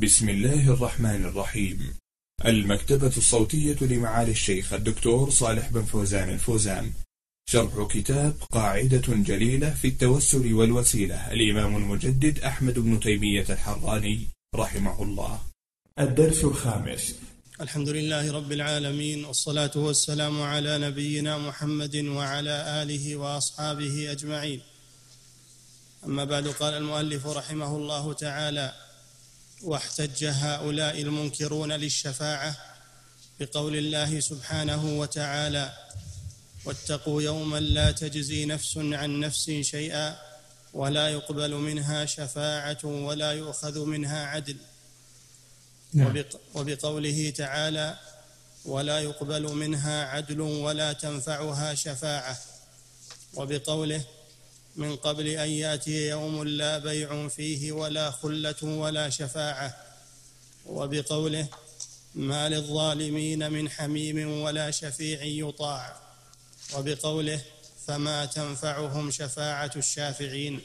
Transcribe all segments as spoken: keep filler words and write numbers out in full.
بسم الله الرحمن الرحيم. المكتبة الصوتية لمعالي الشيخ الدكتور صالح بن فوزان الفوزان، شرح كتاب قاعدة جليلة في التوسل والوسيلة، الإمام المجدد أحمد بن تيمية الحراني رحمه الله. الدرس الخامس. الحمد لله رب العالمين، والصلاة والسلام على نبينا محمد وعلى آله وأصحابه أجمعين. أما بعد، قال المؤلف رحمه الله تعالى: واحتج هؤلاء المنكرون للشفاعة بقول الله سبحانه وتعالى: واتقوا يوما لا تجزي نفس عن نفس شيئا ولا يقبل منها شفاعة ولا يؤخذ منها عدل. وبق وبقوله تعالى: ولا يقبل منها عدل ولا تنفعها شفاعة. وبقوله: من قبل أن يأتي يوم لا بيع فيه ولا خلة ولا شفاعة. وبقوله: ما للظالمين من حميم ولا شفيع يطاع. وبقوله: فما تنفعهم شفاعة الشافعين.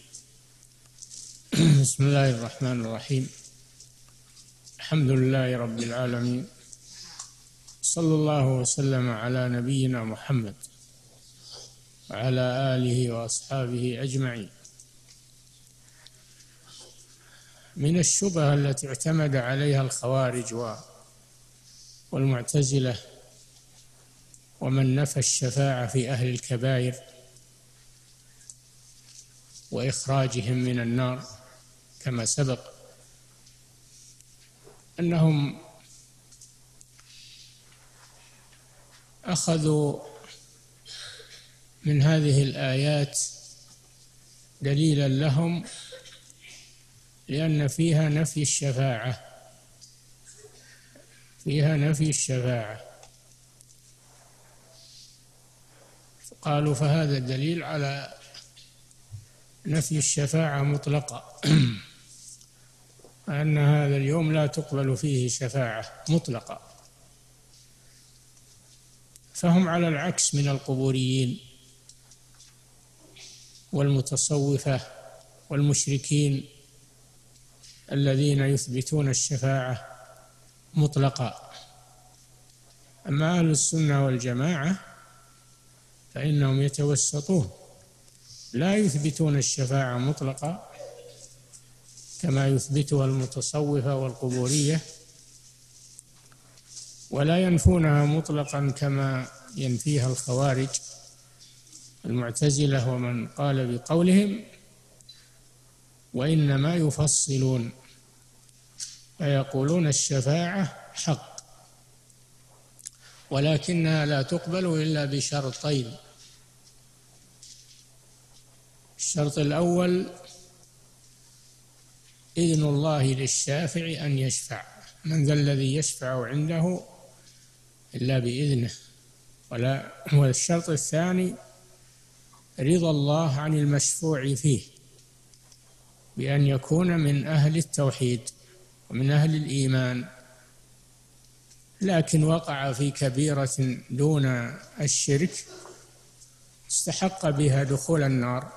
بسم الله الرحمن الرحيم. الحمد لله رب العالمين، صلى الله وسلم على نبينا محمد وعلى آله وأصحابه أجمعين. من الشبهة التي اعتمد عليها الخوارج والمعتزلة ومن نفى الشفاعة في أهل الكبائر وإخراجهم من النار كما سبق، أنهم أخذوا من هذه الآيات دليلا لهم، لأن فيها نفي الشفاعة فيها نفي الشفاعة قالوا فهذا الدليل على نفي الشفاعة مطلقة أن هذا اليوم لا تقبل فيه شفاعة مطلقة. فهم على العكس من القبوريين والمتصوفة والمشركين الذين يثبتون الشفاعة مطلقة. أما أهل السنة والجماعة فإنهم يتوسطون، لا يثبتون الشفاعة مطلقة كما يثبتها المتصوفة والقبورية، ولا ينفونها مطلقا كما ينفيها الخوارج المعتزلة ومن قال بقولهم، وإنما يفصلون فيقولون الشفاعة حق ولكنها لا تقبل إلا بشرطين. الشرط الأول إذن الله للشافع أن يشفع، من ذا الذي يشفع عنده إلا بإذنه. ولا والشرط الثاني رضا الله عن المشفوع فيه بأن يكون من أهل التوحيد ومن أهل الإيمان، لكن وقع في كبيرة دون الشرك استحق بها دخول النار،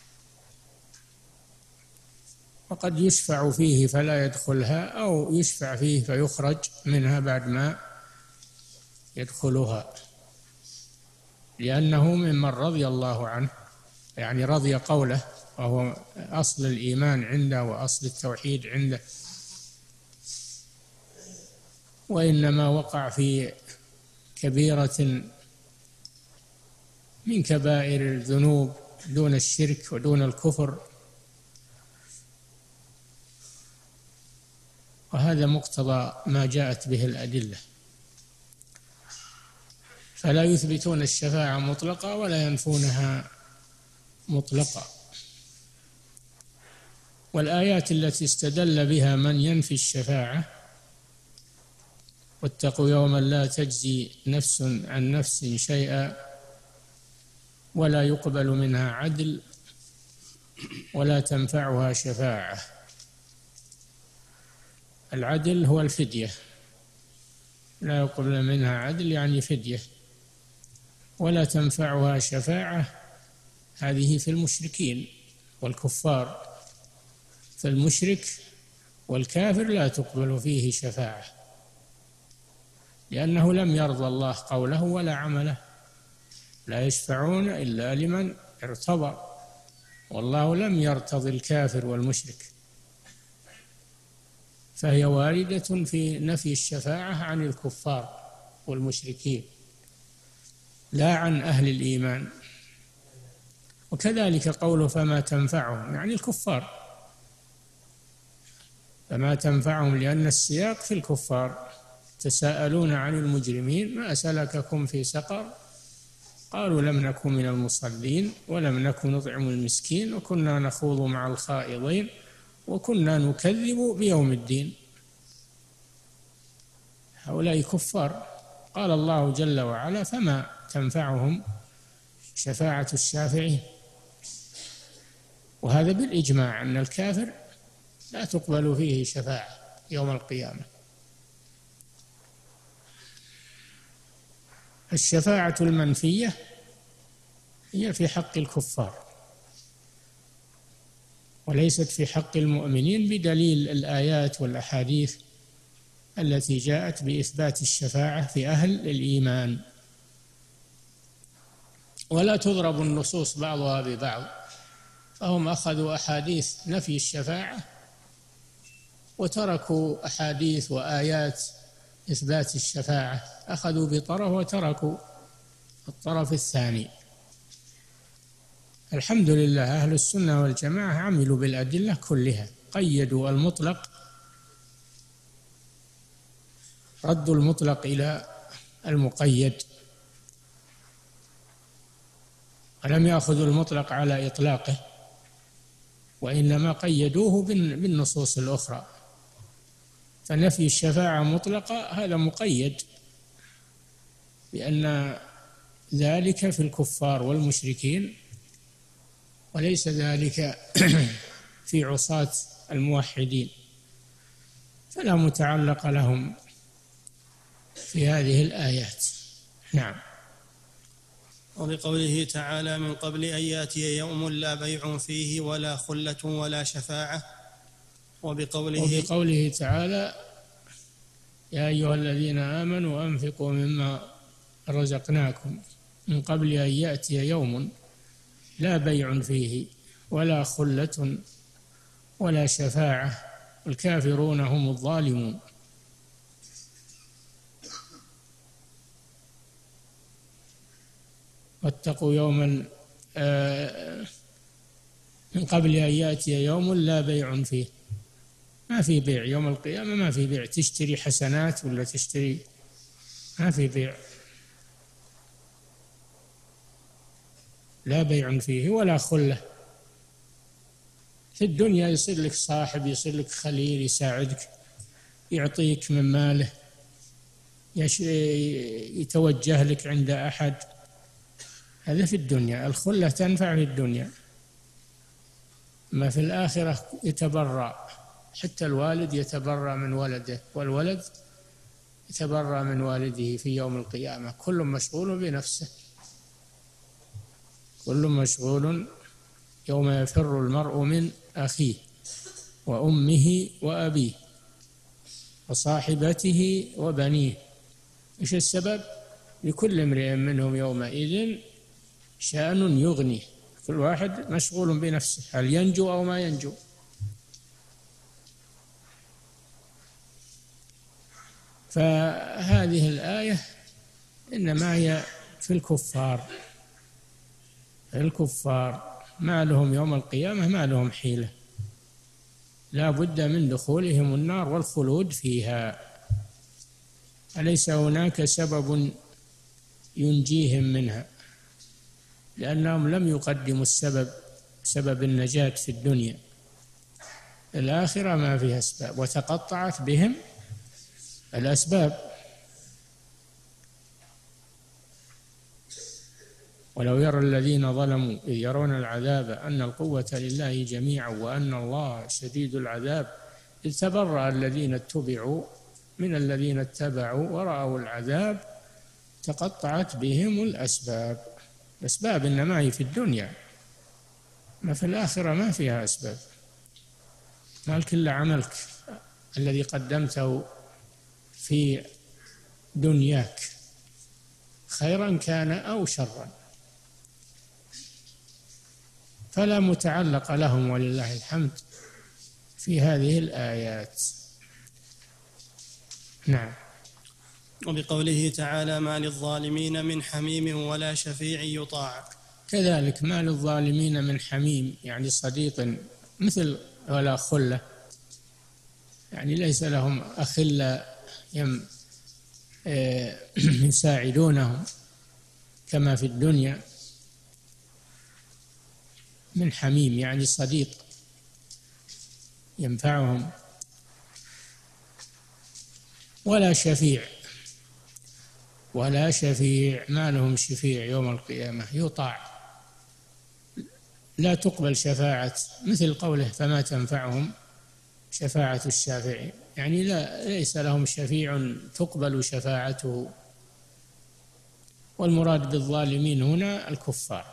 وقد يشفع فيه فلا يدخلها، أو يشفع فيه فيخرج منها بعد ما يدخلها، لأنه ممن رضي الله عنه، يعني رضي قوله، وهو أصل الإيمان عنده وأصل التوحيد عنده. وإنما وقع في كبيرة من كبائر الذنوب دون الشرك ودون الكفر، وهذا مقتضى ما جاءت به الأدلة. فلا يثبتون الشفاعة مطلقة ولا ينفونها مطلقة. والآيات التي استدل بها من ينفي الشفاعة: واتقوا يوما لا تجزي نفس عن نفس شيئا ولا يقبل منها عدل ولا تنفعها شفاعة. العدل هو الفدية، لا يقبل منها عدل يعني فدية. ولا تنفعها شفاعة هذه في المشركين والكفار. فالمشرك والكافر لا تقبل فيه شفاعة، لأنه لم يرضى الله قوله ولا عمله. لا يشفعون إلا لمن ارتضى، والله لم يرتضي الكافر والمشرك، فهي واردة في نفي الشفاعة عن الكفار والمشركين لا عن أهل الإيمان. وكذلك قوله فما تنفعهم، يعني الكفار، فما تنفعهم لأن السياق في الكفار. تساءلون عن المجرمين ما سلككم في سقر قالوا لم نكن من المصلين ولم نكن نطعم المسكين وكنا نخوض مع الخائضين وكنا نكذب بيوم الدين. هؤلاء كفار. قال الله جل وعلا فما تنفعهم شفاعة الشافعين، وهذا بالإجماع أن الكافر لا تقبل فيه شفاعة يوم القيامة. الشفاعة المنفية هي في حق الكفار وليست في حق المؤمنين، بدليل الآيات والأحاديث التي جاءت بإثبات الشفاعة في أهل الإيمان. ولا تضرب النصوص بعضها ببعض، فهم أخذوا أحاديث نفي الشفاعة وتركوا أحاديث وآيات إثبات الشفاعة، أخذوا بطرف وتركوا الطرف الثاني. الحمد لله أهل السنة والجماعة عملوا بالأدلة كلها، قيدوا المطلق، ردوا المطلق إلى المقيد، ولم يأخذوا المطلق على إطلاقه، وإنما قيدوه بالنصوص الأخرى. فنفي الشفاعة مطلقة هذا مقيد بأن ذلك في الكفار والمشركين، وليس ذلك في عصاة الموحدين، فلا متعلق لهم في هذه الآيات. نعم. وبقوله تعالى من قبل أن يأتي يوم لا بيع فيه ولا خلة ولا شفاعة. وبقوله, وبقوله تعالى يا أيها الذين آمنوا أنفقوا مما رزقناكم من قبل أن يأتي يوم لا بيع فيه ولا خلة ولا شفاعة والكافرون هم الظالمون. واتقوا يوما من قبل أن يأتي يوم لا بيع فيه، ما في بيع يوم القيامة، ما في بيع تشتري حسنات ولا تشتري، ما في بيع، لا بيع فيه ولا خلة. في الدنيا يصير لك صاحب، يصير لك خليل يساعدك، يعطيك من ماله، يتوجه لك عند أحد، هذا في الدنيا. الخلة تنفع في الدنيا، ما في الآخرة يتبرأ، حتى الوالد يتبرأ من ولده، والولد يتبرأ من والده في يوم القيامة. كل مشغول بنفسه، كل مشغول يوم يفر المرء من أخيه وأمه وأبيه وصاحبته وبنيه. إيش السبب؟ لكل امرئ منهم يومئذ شأن يغنيه، كل واحد مشغول بنفسه، هل ينجو أو ما ينجو. فهذه الآية إنما هي في الكفار، الكفار ما لهم يوم القيامة ما لهم حيلة، لا بد من دخولهم النار والخلود فيها، أليس هناك سبب ينجيهم منها، لأنهم لم يقدموا السبب، سبب النجاة في الدنيا. الآخرة ما فيها أسباب، وتقطعت بهم الأسباب. ولو يرى الذين ظلموا إذ يرون العذاب أن القوة لله جميعا وأن الله شديد العذاب إذ تبرأ الذين اتبعوا من الذين اتبعوا ورأوا العذاب تقطعت بهم الأسباب. الأسباب إنما هي في الدنيا، ما في الآخرة ما فيها أسباب، مالك إلا عملك، الذي قدمته في دنياك خيرا كان أو شرا، فلا متعلق لهم ولله الحمد في هذه الآيات. نعم. وبقوله تعالى: ما للظالمين من حميم ولا شفيع يطاع. كذلك ما للظالمين من حميم، يعني صديق مثل ولا خلة، يعني ليس لهم أخلاء يساعدونهم كما في الدنيا. من حميم يعني صديق ينفعهم، ولا شفيع ولا شفيع ما لهم شفيع يوم القيامة يطاع، لا تقبل شفاعة، مثل قوله: فما تنفعهم شفاعة الشافعين، يعني لا ليس لهم شفيع تقبل شفاعته. والمراد بالظالمين هنا الكفار،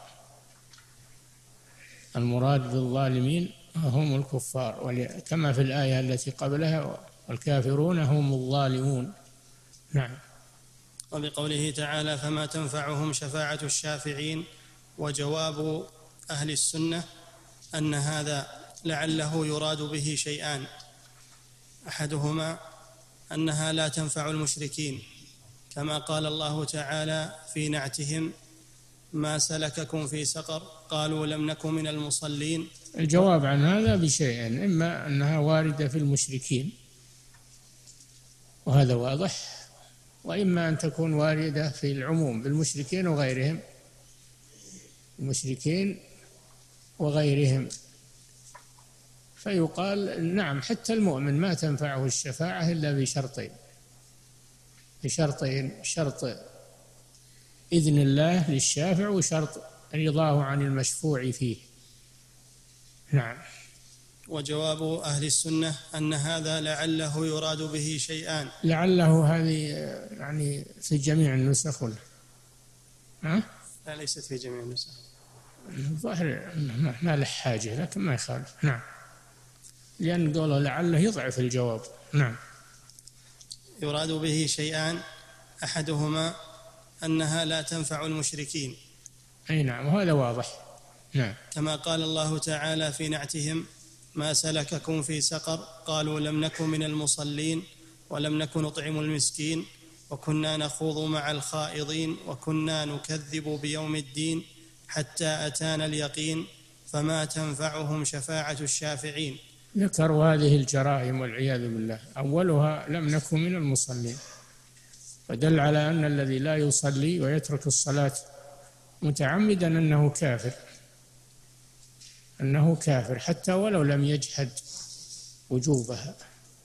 المراد بالظالمين هم الكفار، كما في الآية التي قبلها: والكافرون هم الظالمون. نعم. وبقوله تعالى: فما تنفعهم شفاعة الشافعين. وجواب أهل السنة أن هذا لعله يراد به شيئان: أحدهما أنها لا تنفع المشركين، كما قال الله تعالى في نعتهم: ما سلككم في سقر قالوا لم نك من المصلين. الجواب عن هذا بشيئين: إما أنها واردة في المشركين وهذا واضح، وإما أن تكون واردة في العموم بالمشركين وغيرهم، المشركين وغيرهم. فيقال نعم حتى المؤمن ما تنفعه الشفاعة إلا بشرطين بشرطين شرط إذن الله للشافع، وشرط رضاه عن المشفوع فيه. نعم. وجواب أهل السنة أن هذا لعله يراد به شيئان. لعله هذه يعني في جميع النسخ ولا؟ ها؟ لا، ليست في جميع النسخ. الظاهر ما له حاجة، لكن ما يخالف. نعم. لأن قوله لعله يضعف الجواب. نعم. يراد به شيئان: أحدهما أنها لا تنفع المشركين. أي نعم، وهذا واضح. نعم. كما قال الله تعالى في نعتهم: ما سلككم في سقر قالوا لم نك من المصلين ولم نك نطعم المسكين وكنا نخوض مع الخائضين وكنا نكذب بيوم الدين حتى أتانا اليقين فما تنفعهم شفاعة الشافعين. ذكروا هذه الجرائم والعياذ بالله، أولها لم نكن من المصلين، ودل على أن الذي لا يصلي ويترك الصلاة متعمدا أنه كافر، أنه كافر حتى ولو لم يجحد وجوبها.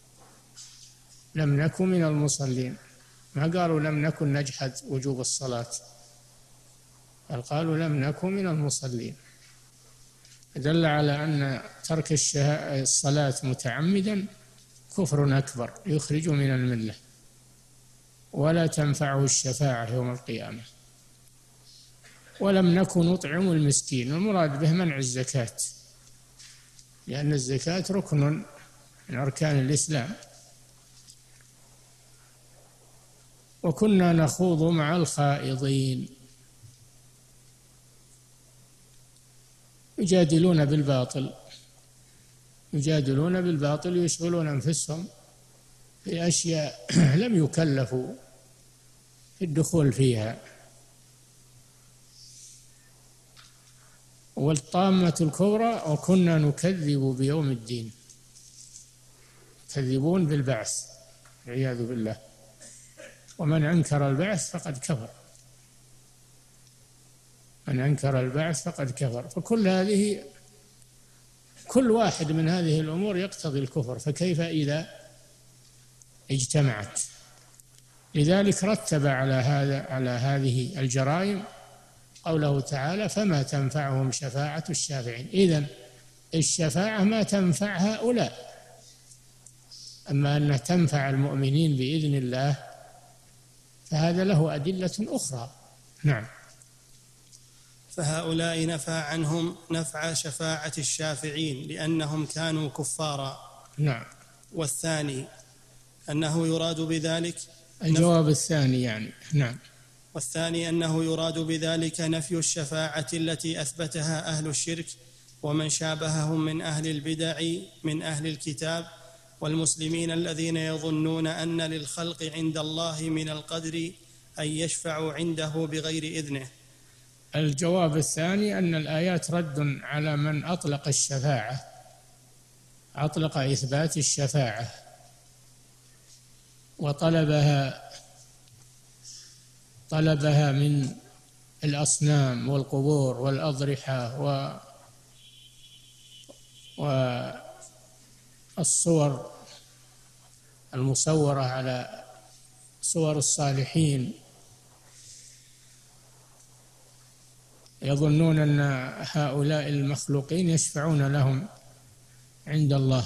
لم نكن من المصلين، ما قالوا لم نكن نجحد وجوب الصلاة، بل قالوا لم نكن من المصلين، دل على أن ترك الصلاة متعمدا كفر أكبر يخرج من الملة، ولا تنفعه الشفاعة يوم القيامة. ولم نكن نطعم المسكين، المراد به منع الزكاة، لأن الزكاة ركن من أركان الإسلام. وكنا نخوض مع الخائضين، يجادلون بالباطل يجادلون بالباطل ويشغلون أنفسهم في أشياء لم يكلفوا في الدخول فيها. والطامة الكبرى: وكنا نكذب بيوم الدين، يكذبون بالبعث والعياذ بالله، ومن أنكر البعث فقد كفر، من أنكر البعث فقد كفر. فكل هذه كل واحد من هذه الأمور يقتضي الكفر، فكيف إذا اجتمعت؟ لذلك رتب على هذا على هذه الجرائم قوله تعالى: فما تنفعهم شفاعة الشافعين. إذن الشفاعة ما تنفع هؤلاء، أما أنها تنفع المؤمنين بإذن الله فهذا له أدلة أخرى. نعم. فهؤلاء نفى عنهم نفع شفاعة الشافعين لأنهم كانوا كفارا. نعم. والثاني أنه يراد بذلك الجواب الثاني يعني نعم. والثاني أنه يراد بذلك نفي الشفاعة التي أثبتها أهل الشرك ومن شابههم من أهل البدع من أهل الكتاب والمسلمين الذين يظنون أن للخلق عند الله من القدر أن يشفعوا عنده بغير إذنه. الجواب الثاني أن الآيات رد على من أطلق الشفاعة، أطلق إثبات الشفاعة وطلبها طلبها من الأصنام والقبور والأضرحة و والصور المصورة على صور الصالحين، يظنون أن هؤلاء المخلوقين يشفعون لهم عند الله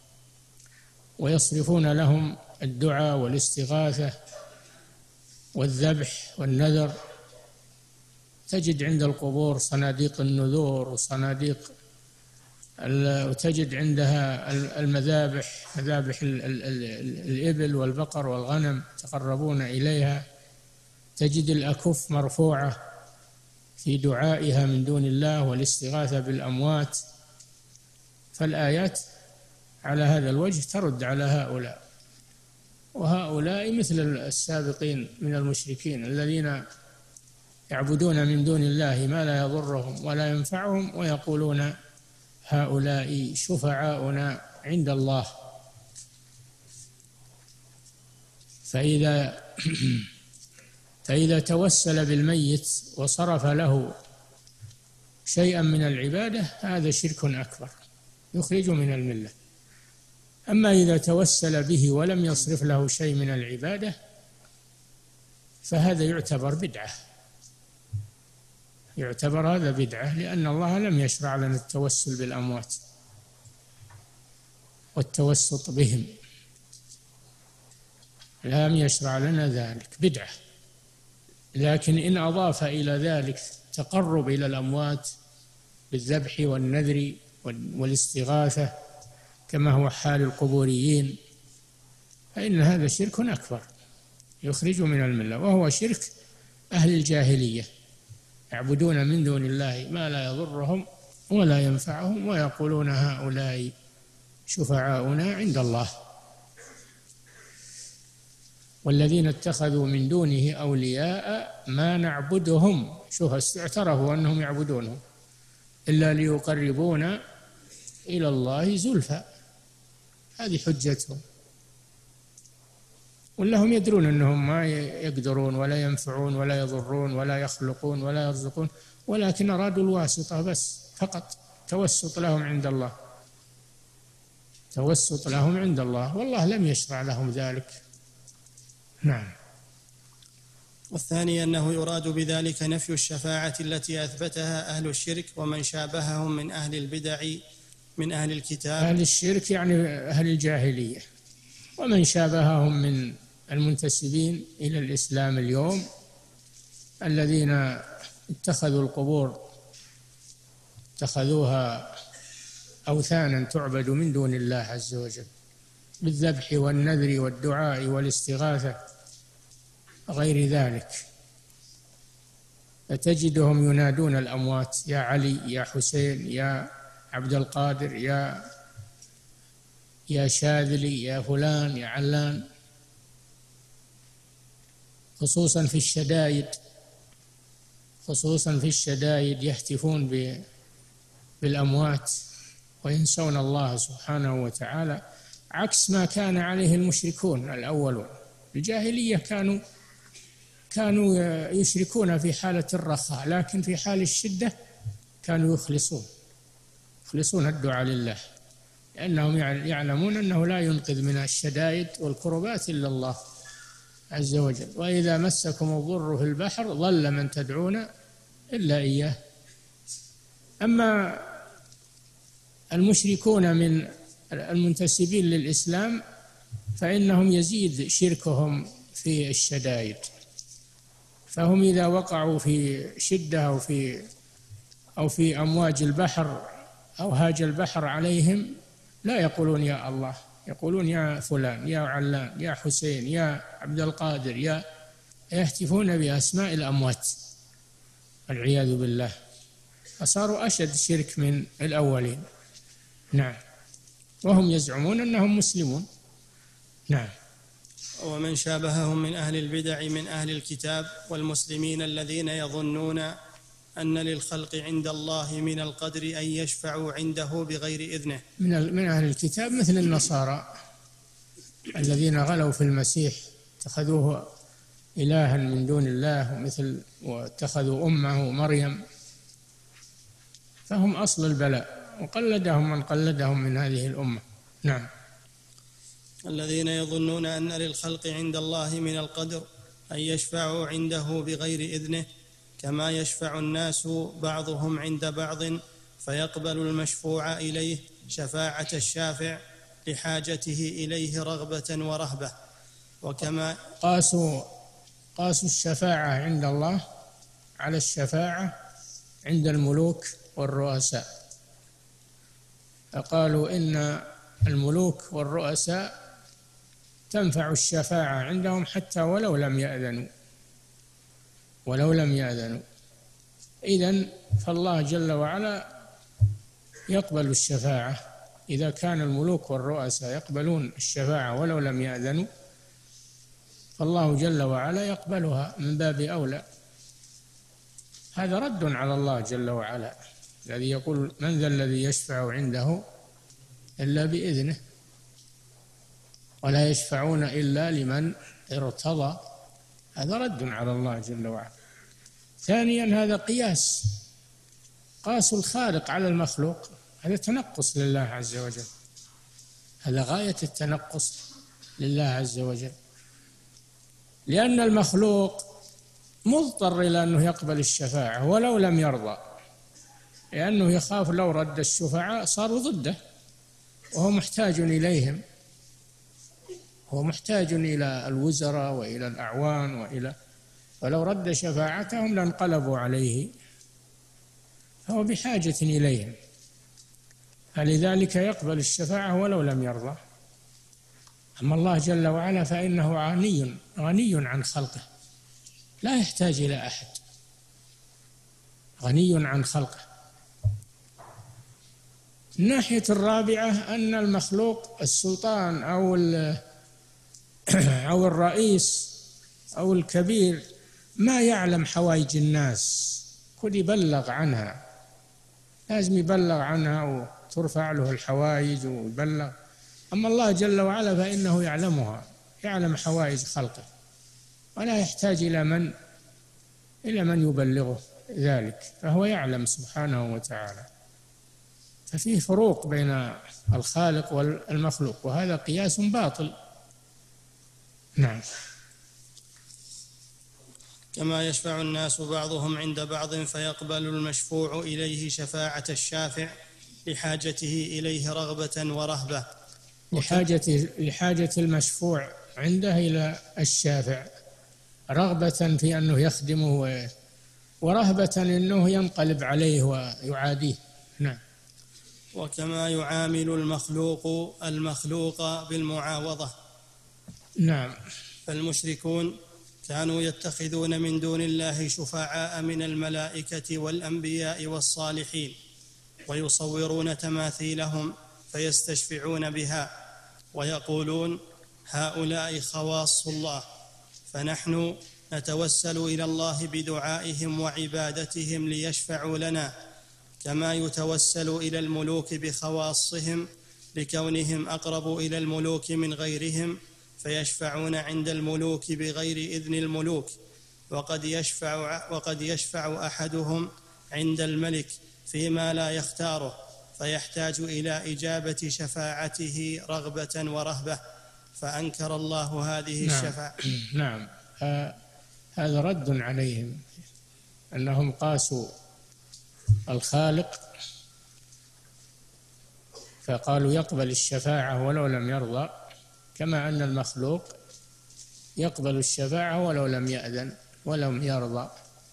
ويصرفون لهم الدعاء والاستغاثة والذبح والنذر. تجد عند القبور صناديق النذور وصناديق، وتجد عندها المذابح، مذابح الإبل والبقر والغنم تقربون إليها، تجد الأكف مرفوعة في دعائها من دون الله والاستغاثة بالأموات. فالآيات على هذا الوجه ترد على هؤلاء، وهؤلاء مثل السابقين من المشركين الذين يعبدون من دون الله ما لا يضرهم ولا ينفعهم ويقولون هؤلاء شفعاؤنا عند الله. فإذا فإذا توسل بالميت وصرف له شيئا من العبادة هذا شرك أكبر يخرج من الملة. أما إذا توسل به ولم يصرف له شيء من العبادة فهذا يعتبر بدعة، يعتبر هذا بدعة، لأن الله لم يشرع لنا التوسل بالأموات والتوسط بهم، لم يشرع لنا ذلك، بدعة. لكن إن أضاف إلى ذلك تقرب إلى الأموات بالذبح والنذر والاستغاثة كما هو حال القبوريين فإن هذا شرك أكبر يخرج من الملة، وهو شرك أهل الجاهلية، يعبدون من دون الله ما لا يضرهم ولا ينفعهم ويقولون هؤلاء شفعاؤنا عند الله. والذين اتخذوا من دونه أولياء ما نعبدهم، شوف اعترفوا أنهم يعبدونهم، إلا ليقربونا إلى الله زلفى، هذه حجتهم، ولا هم يدرون أنهم ما يقدرون ولا ينفعون ولا يضرون ولا يخلقون ولا يرزقون، ولكن أرادوا الواسطة بس فقط، توسط لهم عند الله، توسط لهم عند الله، والله لم يشرع لهم ذلك. نعم. والثاني أنه يراد بذلك نفي الشفاعة التي أثبتها أهل الشرك ومن شابههم من أهل البدع من أهل الكتاب. أهل الشرك يعني أهل الجاهلية، ومن شابههم من المنتسبين إلى الإسلام اليوم الذين اتخذوا القبور اتخذوها أوثانا تعبد من دون الله عز وجل بالذبح والنذر والدعاء والاستغاثة غير ذلك. فتجدهم ينادون الأموات يا علي يا حسين يا عبد القادر يا يا شاذلي يا فلان يا علان، خصوصا في الشدائد، خصوصا في الشدائد يهتفون بالأموات وينسون الله سبحانه وتعالى، عكس ما كان عليه المشركون الأولون. الجاهلية كانوا كانوا يشركون في حالة الرخاء، لكن في حال الشدة كانوا يخلصون يخلصون الدعاء لله، لأنهم يعلمون أنه لا ينقذ من الشدائد والكربات إلا الله عز وجل. وإذا مسكم الضر في البحر ضل من تدعون إلا إياه. أما المشركون من المنتسبين للإسلام فإنهم يزيد شركهم في الشدائد، فهم إذا وقعوا في شدة أو في أو في أمواج البحر أو هاج البحر عليهم لا يقولون يا الله، يقولون يا فلان، يا علان، يا حسين، يا عبد القادر، يا يهتفون بأسماء الأموات والعياذ بالله، فصاروا أشد شرك من الأولين. نعم، وهم يزعمون أنهم مسلمون. نعم. ومن شابههم من أهل البدع من أهل الكتاب والمسلمين الذين يظنون أن للخلق عند الله من القدر أن يشفعوا عنده بغير إذنه، من من أهل الكتاب مثل النصارى الذين غلوا في المسيح، اتخذوه إلها من دون الله، ومثل واتخذوا أمه مريم، فهم أصل البلاء، وقلدهم من قلدهم من هذه الأمة. نعم. الذين يظنون أن للخلق عند الله من القدر أن يشفعوا عنده بغير إذنه، كما يشفع الناس بعضهم عند بعض فيقبل المشفوع إليه شفاعة الشافع لحاجته إليه رغبة ورهبة. وكما قاسوا قاسوا الشفاعة عند الله على الشفاعة عند الملوك والرؤساء، فقالوا إن الملوك والرؤساء تنفع الشفاعة عندهم حتى ولو لم يأذنوا ولو لم يأذنوا إذن فالله جل وعلا يقبل الشفاعة إذا كان الملوك والرؤساء يقبلون الشفاعة ولو لم يأذنوا، فالله جل وعلا يقبلها من باب أولى. هذا رد على الله جل وعلا الذي يقول من ذا الذي يشفع عنده إلا بإذنه ولا يشفعون إلا لمن ارتضى. هذا رد على الله جل وعلا. ثانيا هذا قياس، قاسوا الخالق على المخلوق، هذا تنقص لله عز وجل، هذا غاية التنقص لله عز وجل، لأن المخلوق مضطر إلى أنه يقبل الشفاعة ولو لم يرضى، لأنه يخاف لو رد الشفعاء صاروا ضده، وهو محتاج إليهم، هو محتاج إلى الوزراء وإلى الأعوان وإلى، ولو رد شفاعتهم لانقلبوا عليه، فهو بحاجة إليهم، فلذلك يقبل الشفاعة ولو لم يرضى. أما الله جل وعلا فإنه غني غني عن خلقه، لا يحتاج إلى أحد، غني عن خلقه. الناحية الرابعة أن المخلوق السلطان أو أو الرئيس أو الكبير ما يعلم حوائج الناس، كل يبلغ عنها، لازم يبلغ عنها وترفع له الحوائج ويبلغ. أما الله جل وعلا فإنه يعلمها، يعلم حوائج خلقه، ولا يحتاج إلى من إلى من يبلغه ذلك، فهو يعلم سبحانه وتعالى. ففيه فروق بين الخالق والمخلوق، وهذا قياس باطل. نعم. كما يشفع الناس بعضهم عند بعض فيقبل المشفوع إليه شفاعة الشافع لحاجته إليه رغبة ورهبة. لحاجة لحاجة المشفوع عنده إلى الشافع، رغبة في أنه يخدمه، ورهبة أنه ينقلب عليه ويعاديه. نعم. وكما يعامل المخلوق المخلوق بالمعاوضة. نعم. فالمشركون كانوا يتخذون من دون الله شفعاء من الملائكة والأنبياء والصالحين، ويصورون تماثيلهم فيستشفعون بها، ويقولون هؤلاء خواص الله، فنحن نتوسل إلى الله بدعائهم وعبادتهم ليشفعوا لنا، كما يتوسل إلى الملوك بخواصهم لكونهم أقرب إلى الملوك من غيرهم، فيشفعون عند الملوك بغير إذن الملوك. وقد يشفع, وقد يشفع أحدهم عند الملك فيما لا يختاره، فيحتاج إلى إجابة شفاعته رغبة ورهبة، فأنكر الله هذه نعم. الشفاعة. نعم. هذا رد عليهم، أنهم قاسوا الخالق فقالوا يقبل الشفاعة ولو لم يرضى، كما أن المخلوق يقبل الشفاعة ولو لم يأذن ولم يرضى.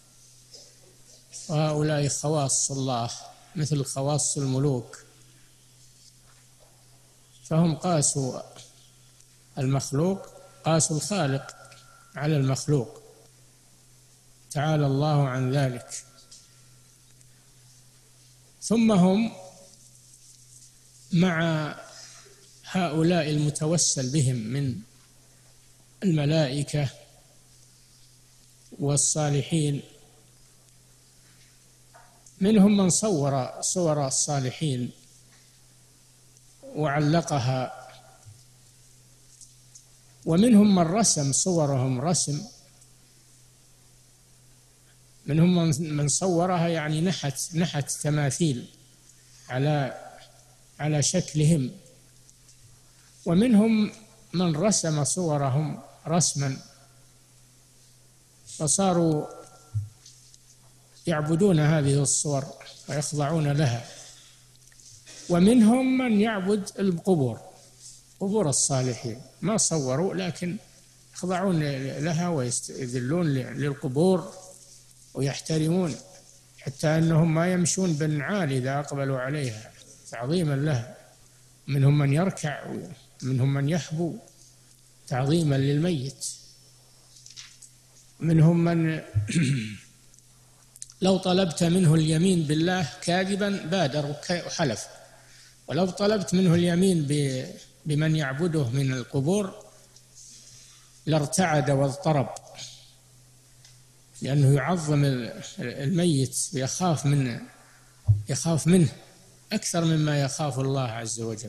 وهؤلاء خواص الله مثل خواص الملوك. فهم قاسوا المخلوق، قاسوا الخالق على المخلوق، تعالى الله عن ذلك. ثم هم مع هؤلاء المتوسل بهم من الملائكة والصالحين، منهم من صور صور الصالحين وعلقها، ومنهم من رسم صورهم رسم، منهم من صورها يعني نحت نحت تماثيل على على شكلهم، ومنهم من رسم صورهم رسما فصاروا يعبدون هذه الصور ويخضعون لها. ومنهم من يعبد القبور، قبور الصالحين، ما صوروا لكن يخضعون لها ويذلون للقبور ويحترمون، حتى أنهم ما يمشون بالنعال إذا أقبلوا عليها تعظيما لها. منهم من يركع ومنهم من يحبو تعظيما للميت. منهم من لو طلبت منه اليمين بالله كاذبا بادر وحلف، ولو طلبت منه اليمين بمن يعبده من القبور لارتعد واضطرب، لأنه يعظم الميت ويخاف منه يخاف منه أكثر مما يخاف الله عز وجل،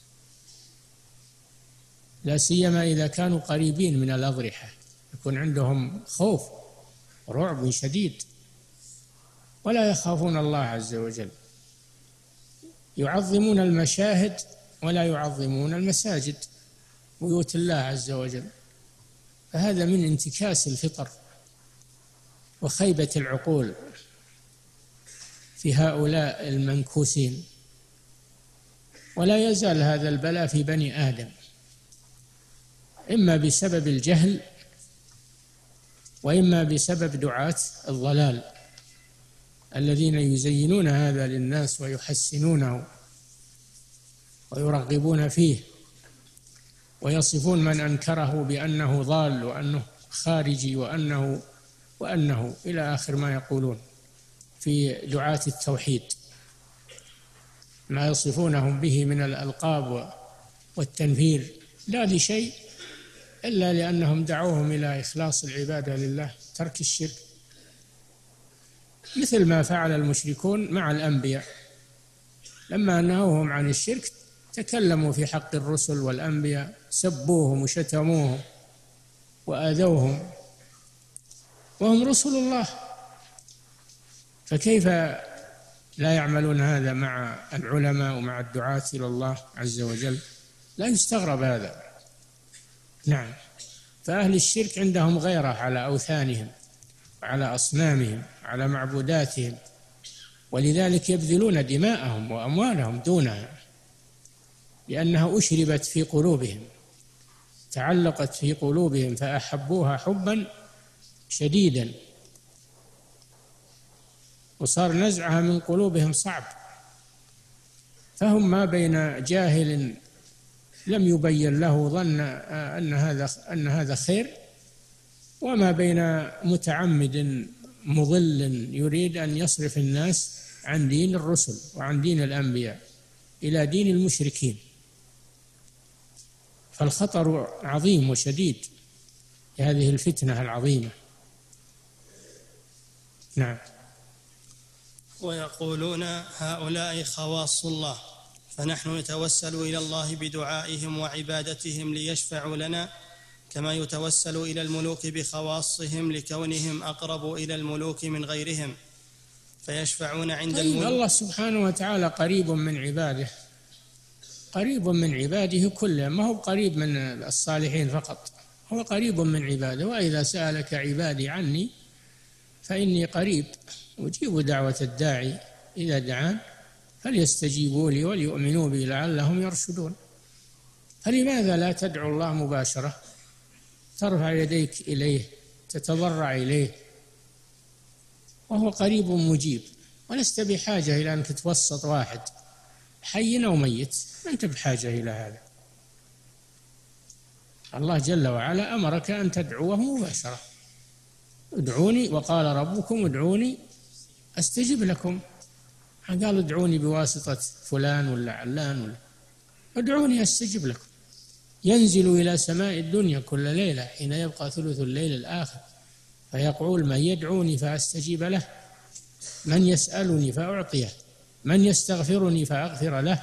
لا سيما إذا كانوا قريبين من الأضرحة، يكون عندهم خوف ورعب شديد ولا يخافون الله عز وجل، يعظمون المشاهد ولا يعظمون المساجد بيوت الله عز وجل. فهذا من انتكاس الفطر وخيبة العقول في هؤلاء المنكوسين. ولا يزال هذا البلاء في بني آدم، إما بسبب الجهل وإما بسبب دعاة الضلال الذين يزينون هذا للناس ويحسنونه ويرغبون فيه، ويصفون من أنكره بأنه ضال وأنه خارجي وأنه وأنه إلى آخر ما يقولون في دعاة التوحيد، ما يصفونهم به من الألقاب والتنفير، لا لشيء إلا لأنهم دعوهم إلى إخلاص العبادة لله، ترك الشرك، مثل ما فعل المشركون مع الأنبياء لما نهوهم عن الشرك تكلموا في حق الرسل والأنبياء، سبوهم وشتموهم وآذوهم وهم رسل الله. فكيف لا يعملون هذا مع العلماء ومع الدعاة إلى الله عز وجل؟ لا يستغرب هذا. نعم، فأهل الشرك عندهم غيرة على أوثانهم وعلى أصنامهم على معبوداتهم، ولذلك يبذلون دماءهم وأموالهم دونها، لأنها أشربت في قلوبهم، تعلقت في قلوبهم فأحبوها حبا شديدا، وصار نزعها من قلوبهم صعب. فهم ما بين جاهل لم يبين له ظن أن هذا أن هذا خير، وما بين متعمد مضل يريد أن يصرف الناس عن دين الرسل وعن دين الأنبياء إلى دين المشركين. فالخطر عظيم وشديد هذه الفتنة العظيمة. نعم. ويقولون هؤلاء خواص الله، فنحن نتوسل إلى الله بدعائهم وعبادتهم ليشفعوا لنا، كما يتوسل إلى الملوك بخواصهم لكونهم أقرب إلى الملوك من غيرهم فيشفعون عند طيب الملوك. الله سبحانه وتعالى قريب من عباده، قريب من عباده كلهم، ما هو قريب من الصالحين فقط، هو قريب من عباده. وإذا سألك عبادي عني فإني قريب أجيب دعوة الداعي إذا دعان فليستجيبوا لي وليؤمنوا بي لعلهم يرشدون. فلماذا لا تدعو الله مباشرة، ترفع يديك إليه تتضرع إليه وهو قريب مجيب، ولست بحاجة إلى أن تتوسط واحد حي أو ميت، أنت بحاجة إلى هذا. الله جل وعلا أمرك أن تدعوه مباشرة. ادعوني، وقال ربكم ادعوني أستجب لكم. قال ادعوني بواسطة فلان ولا علان ولا، ادعوني أستجب لكم. ينزل إلى سماء الدنيا كل ليلة حين يبقى ثلث الليل الآخر فيقول من يدعوني فأستجيب له، من يسألني فأعطيه، من يستغفرني فأغفر له.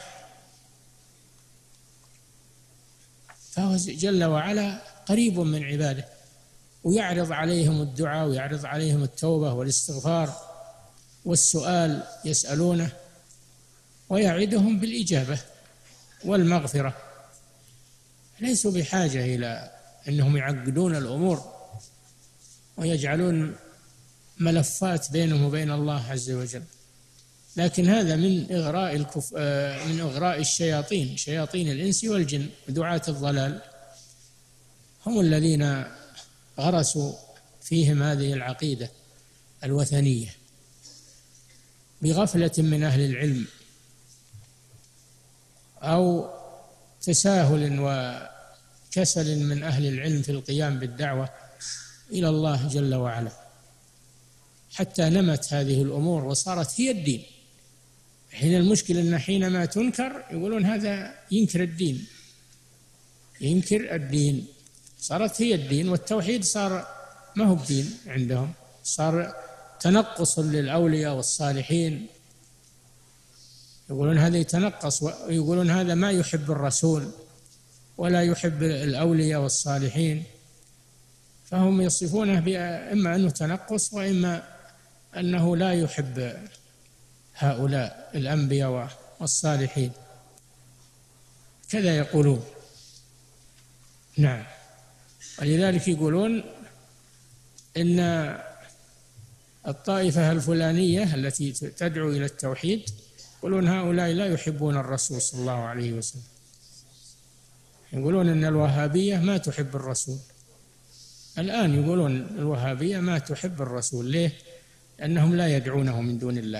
فهو جل وعلا قريب من عباده، ويعرض عليهم الدعاء ويعرض عليهم التوبة والاستغفار والسؤال، يسألونه ويعدهم بالإجابة والمغفرة. ليسوا بحاجة إلى أنهم يعقدون الأمور ويجعلون ملفات بينهم وبين الله عز وجل، لكن هذا من إغراء الكف... من إغراء الشياطين، شياطين الإنس والجن ودعاة الضلال، هم الذين غرسوا فيهم هذه العقيدة الوثنية بغفلة من أهل العلم أو تساهل وكسل من أهل العلم في القيام بالدعوة إلى الله جل وعلا، حتى نمت هذه الأمور وصارت هي الدين. حين المشكلة أن حينما تنكر يقولون هذا ينكر الدين، ينكر الدين، صارت هي الدين، والتوحيد صار ما هو الدين عندهم، صار تنقص للأولياء والصالحين. يقولون هذا يتنقص، ويقولون هذا ما يحب الرسول ولا يحب الأولياء والصالحين، فهم يصفونه إما أنه تنقص وإما أنه لا يحب هؤلاء الأنبياء والصالحين، كذا يقولون. نعم، ولذلك يقولون إن الطائفة الفلانية التي تدعو إلى التوحيد يقولون هؤلاء لا يحبون الرسول صلى الله عليه وسلم. يقولون إن الوهابية ما تحب الرسول، الآن يقولون الوهابية ما تحب الرسول. ليه؟ لأنهم لا يدعونه من دون الله،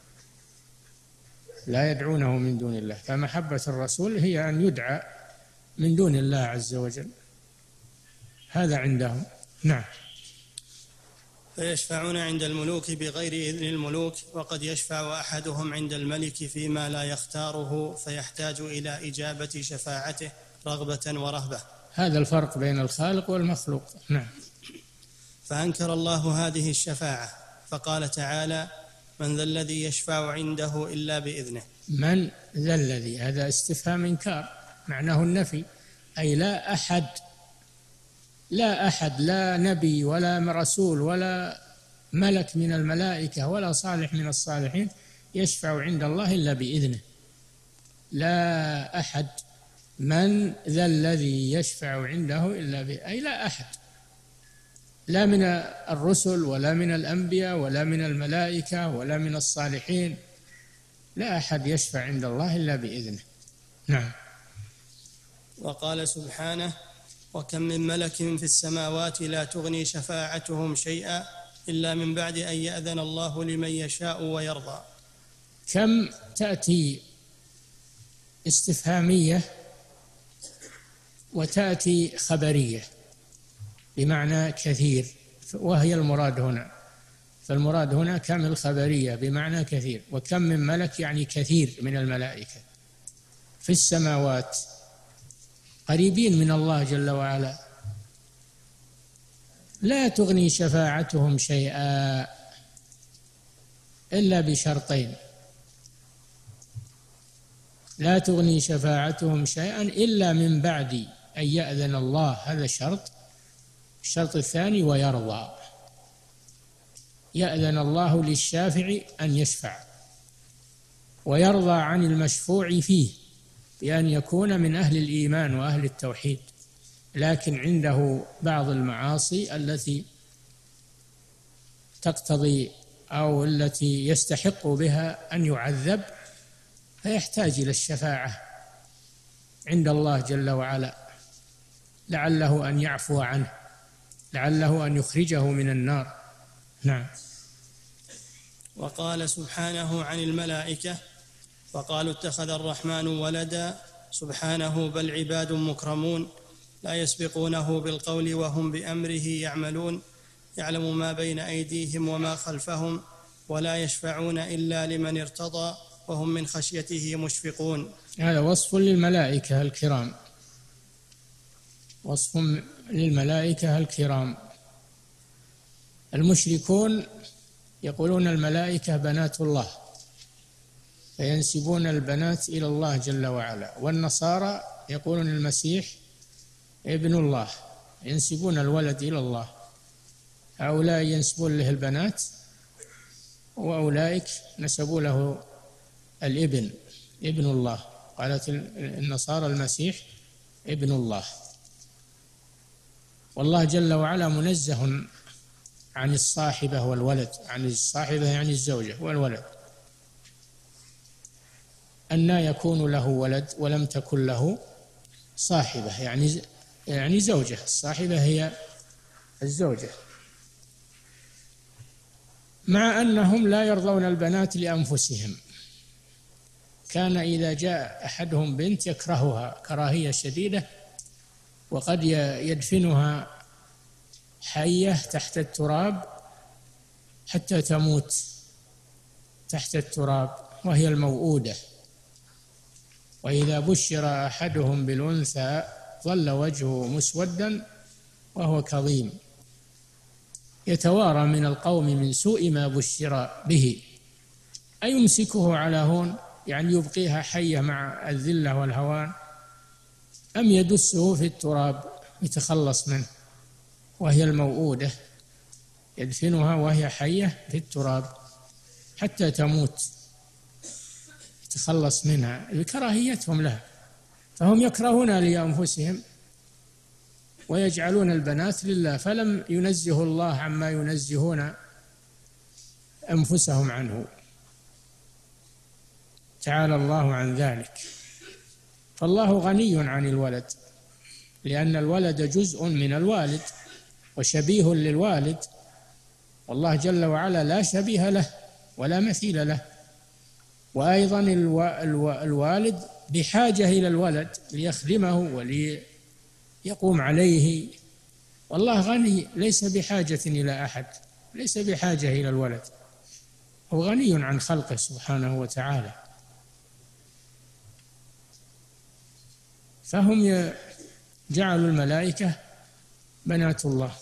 لا يدعونه من دون الله، فمحبة الرسول هي أن يدعى من دون الله عز وجل، هذا عندهم. نعم. فيشفعون عند الملوك بغير إذن الملوك، وقد يشفع أحدهم عند الملك فيما لا يختاره فيحتاج إلى إجابة شفاعته رغبة ورهبة. هذا الفرق بين الخالق والمخلوق. نعم. فأنكر الله هذه الشفاعة فقال تعالى من ذا الذي يشفع عنده إلا بإذنه. من ذا الذي، هذا استفهام إنكار معناه النفي، أي لا أحد، لا أحد، لا نبي ولا رسول ولا ملك من الملائكة ولا صالح من الصالحين يشفع عند الله إلا بإذنه. لا أحد، من ذا الذي يشفع عنده إلا بإذنه، أي لا أحد، لا من الرسل ولا من الأنبياء ولا من الملائكة ولا من الصالحين، لا أحد يشفع عند الله إلا بإذنه. نعم. وقال سبحانه وكم من ملك في السماوات لا تغني شفاعتهم شيئا إلا من بعد أن يأذن الله لمن يشاء ويرضى. كم تأتي استفهامية وتأتي خبرية بمعنى كثير، وهي المراد هنا، فالمراد هنا كم الخبرية بمعنى كثير، وكم من ملك يعني كثير من الملائكة في السماوات قريبين من الله جل وعلا، لا تغني شفاعتهم شيئا إلا بشرطين، لا تغني شفاعتهم شيئا إلا من بعد أن يأذن الله، هذا شرط. الشرط الثاني ويرضى، يأذن الله للشافع أن يشفع ويرضى عن المشفوع فيه بأن يكون من أهل الإيمان وأهل التوحيد، لكن عنده بعض المعاصي التي تقتضي أو التي يستحق بها أن يعذب، فيحتاج إلى الشفاعة عند الله جل وعلا لعله أن يعفو عنه، لعله أن يخرجه من النار. نعم. وقال سبحانه عن الملائكة وقالوا اتخذ الرحمن ولدا سبحانه بل عباد مكرمون لا يسبقونه بالقول وهم بأمره يعملون يعلم ما بين أيديهم وما خلفهم ولا يشفعون إلا لمن ارتضى وهم من خشيته مشفقون. هذا وصف للملائكة الكرام، وصف للملائكة الكرام. المشركون يقولون الملائكة بنات الله، فينسبون البنات إلى الله جل وعلا، والنصارى يقولون المسيح ابن الله، ينسبون الولد إلى الله. هؤلاء ينسبون له البنات، وأولئك نسبوا له الابن، ابن الله. قالت النصارى المسيح ابن الله. والله جل وعلا منزه عن الصاحبة والولد، عن الصاحبة يعني الزوجة والولد، أن يكون له ولد ولم تكن له صاحبة، يعني يعني زوجة. الصاحبة هي الزوجة. مع أنهم لا يرضون البنات لأنفسهم، كان إذا جاء أحدهم بنت يكرهها كراهية شديدة، وقد يدفنها حية تحت التراب حتى تموت تحت التراب وهي الموؤودة. وإذا بشر أحدهم بالأنثى ظل وجهه مسودا وهو كظيم يتوارى من القوم من سوء ما بشر به، أيمسكه على هون، يعني يبقيها حية مع الذلة والهوان، أم يدسه في التراب يتخلص منه وهي الموؤودة، يدفنها وهي حية في التراب حتى تموت يتخلص منها بكراهيتهم لها. فهم يكرهون لأنفسهم ويجعلون البنات لله، فلم ينزه الله عما ينزهون أنفسهم عنه، تعالى الله عن ذلك. فالله غني عن الولد، لأن الولد جزء من الوالد وشبيه للوالد، والله جل وعلا لا شبيه له ولا مثيل له. وأيضا الوالد بحاجة إلى الولد ليخدمه وليقوم عليه، والله غني ليس بحاجة إلى أحد، ليس بحاجة إلى الولد، هو غني عن خلقه سبحانه وتعالى. فهم جعلوا الملائكة بنات الله،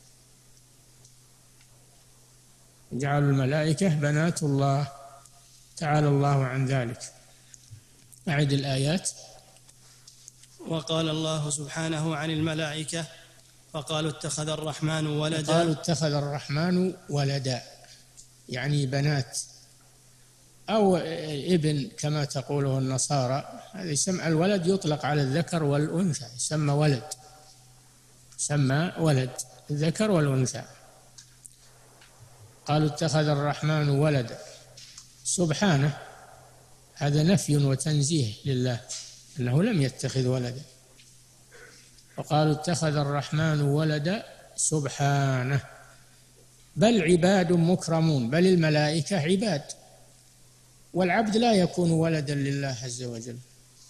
جعلوا الملائكة بنات الله، تعالى الله عن ذلك. أعد الآيات. وقال الله سبحانه عن الملائكة وقالوا اتخذ الرحمن ولدا، قالوا اتخذ الرحمن ولدا، يعني بنات أو ابن كما تقوله النصارى. هذا يسمى الولد، يطلق على الذكر والأنثى، يسمى ولد، يسمى ولد الذكر والأنثى. قالوا اتخذ الرحمن ولدا، سبحانه، هذا نفي وتنزيه لله أنه لم يتخذ ولدا. وقالوا اتخذ الرحمن ولدا سبحانه، بل عباد مكرمون، بل الملائكة عباد، والعبد لا يكون ولدا لله عز وجل.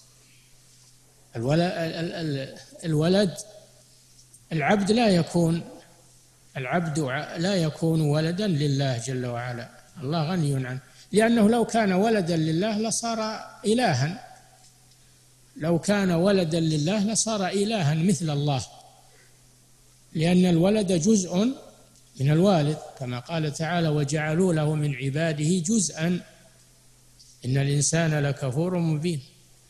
الولد العبد لا يكون العبد لا يكون ولدا لله جل وعلا، الله غني عنه، لأنه لو كان ولدا لله لصار إلها، لو كان ولدا لله لصار إلها مثل الله، لأن الولد جزء من الوالد، كما قال تعالى وجعلوا له من عباده جزءا إن الإنسان لكفور مبين.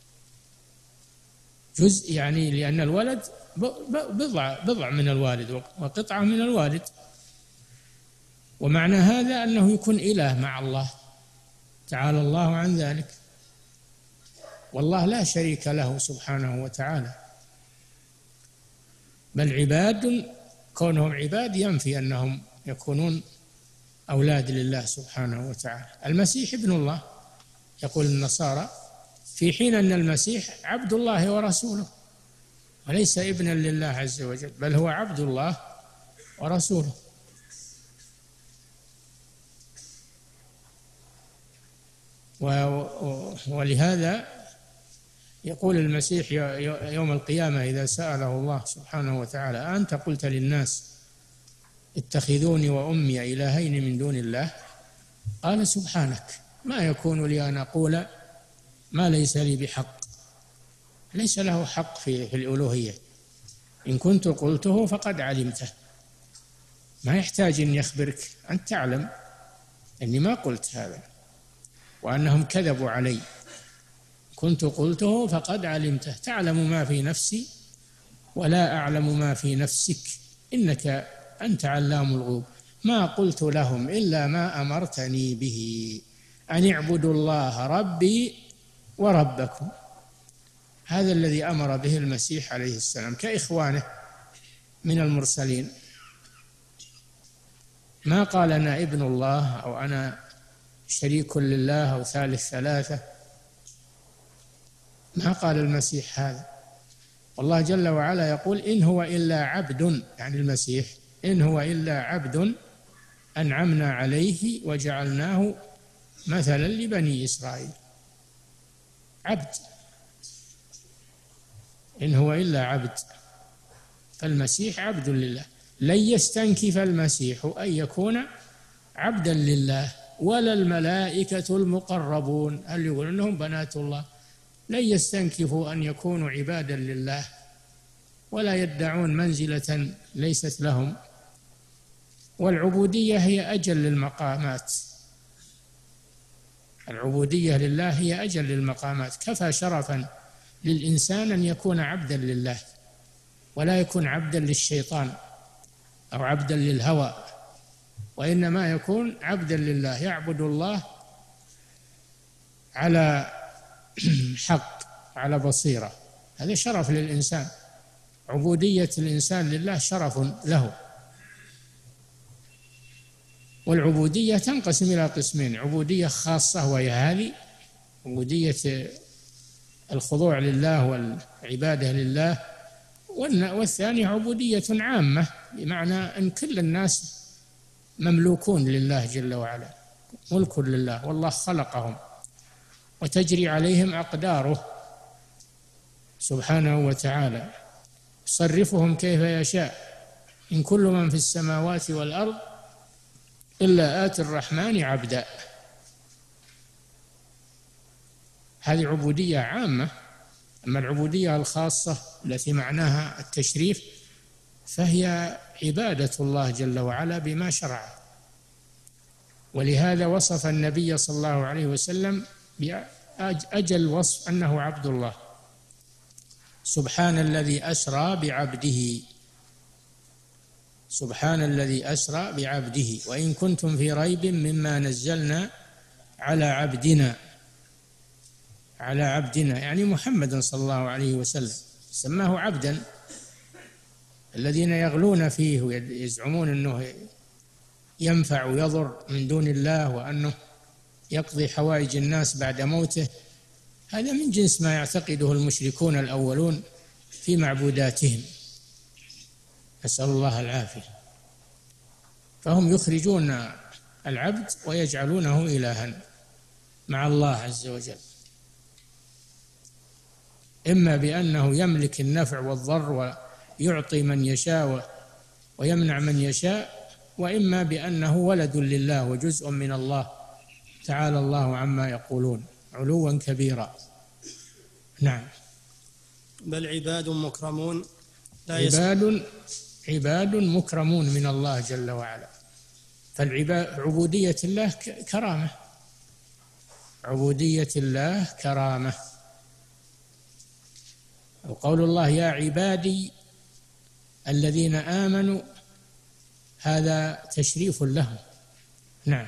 جزء يعني لأن الولد بضع بضع من الوالد وقطعة من الوالد، ومعنى هذا أنه يكون إله مع الله، تعالى الله عن ذلك. والله لا شريك له سبحانه وتعالى، بل عباد، كونهم عباد ينفي أنهم يكونون أولاد لله سبحانه وتعالى. المسيح ابن الله يقول النصارى، في حين أن المسيح عبد الله ورسوله وليس ابنا لله عز وجل، بل هو عبد الله ورسوله. ولهذا يقول المسيح يوم القيامة إذا سأله الله سبحانه وتعالى: أنت قلت للناس اتخذوني وأمي إلهين من دون الله؟ قال: سبحانك، ما يكون لي أن أقول ما ليس لي بحق. ليس له حق في, في الألوهية. إن كنت قلته فقد علمته، ما يحتاج أن يخبرك، أنت تعلم أني ما قلت هذا وأنهم كذبوا علي. كنت قلته فقد علمته، تعلم ما في نفسي ولا أعلم ما في نفسك، إنك أنت علام الغيوب. ما قلت لهم إلا ما أمرتني به، أن اعبدوا الله ربي وربكم. هذا الذي أمر به المسيح عليه السلام كإخوانه من المرسلين. ما قال أنا ابن الله أو أنا شريك لله أو ثالث ثلاثة، ما قال المسيح هذا. والله جل وعلا يقول: إن هو إلا عبد، يعني المسيح إن هو إلا عبد أنعمنا عليه وجعلناه مثلا لبني إسرائيل. عبد، إن هو إلا عبد، فالمسيح عبد لله. لن يستنكف المسيح أن يكون عبدا لله ولا الملائكة المقربون، هل يقول أنهم بنات الله؟ لن يستنكفوا أن يكونوا عبادا لله ولا يدعون منزلة ليست لهم. والعبودية هي أجل المقامات، العبودية لله هي أجل المقامات. كفى شرفا للإنسان أن يكون عبدا لله ولا يكون عبدا للشيطان أو عبدا للهوى، وإنما يكون عبدا لله، يعبد الله على حق، على بصيرة. هذا شرف للإنسان. عبودية الإنسان لله شرف له. والعبودية تنقسم إلى قسمين: عبودية خاصة وهي هذه عبودية الخضوع لله والعبادة لله، والثانية عبودية عامة، بمعنى أن كل الناس مملوكون لله جل وعلا، ملك لله، والله خلقهم وتجري عليهم أقداره سبحانه وتعالى، يصرفهم كيف يشاء. إن كل من في السماوات والأرض إلا آتي الرحمن عبدا. هذه عبودية عامة. أما العبودية الخاصة التي معناها التشريف فهي عبادة الله جل وعلا بما شرع. ولهذا وصف النبي صلى الله عليه وسلم بأجل وصف أنه عبد الله: سبحان الذي أسرى بعبده، سبحان الذي أسرى بعبده وإن كنتم في ريب مما نزلنا على عبدنا، على عبدنا يعني محمد صلى الله عليه وسلم، سماه عبدا. الذين يغلون فيه ويزعمون أنه ينفع ويضر من دون الله وأنه يقضي حوائج الناس بعد موته، هذا من جنس ما يعتقده المشركون الأولون في معبوداتهم، نسأل الله العافية. فهم يخرجون العبد ويجعلونه إلها مع الله عز وجل، إما بأنه يملك النفع والضر ويعطي من يشاء ويمنع من يشاء، وإما بأنه ولد لله وجزء من الله، تعالى الله عما يقولون علوا كبيرا. نعم. بل عباد مكرمون لا عباد عباد مكرمون من الله جل وعلا. فالعبودية الله كرامة، عبودية الله كرامة. وقول الله يا عبادي الذين آمنوا هذا تشريف لهم. نعم.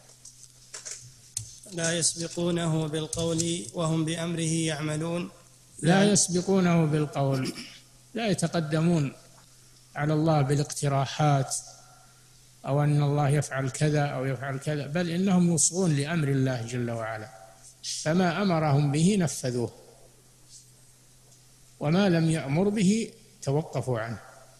لا يسبقونه بالقول وهم بأمره يعملون. لا يسبقونه بالقول، لا يتقدمون على الله بالاقتراحات أو أن الله يفعل كذا أو يفعل كذا، بل إنهم يصغون لأمر الله جل وعلا، فما أمرهم به نفذوه وما لم يأمر به توقفوا عنه.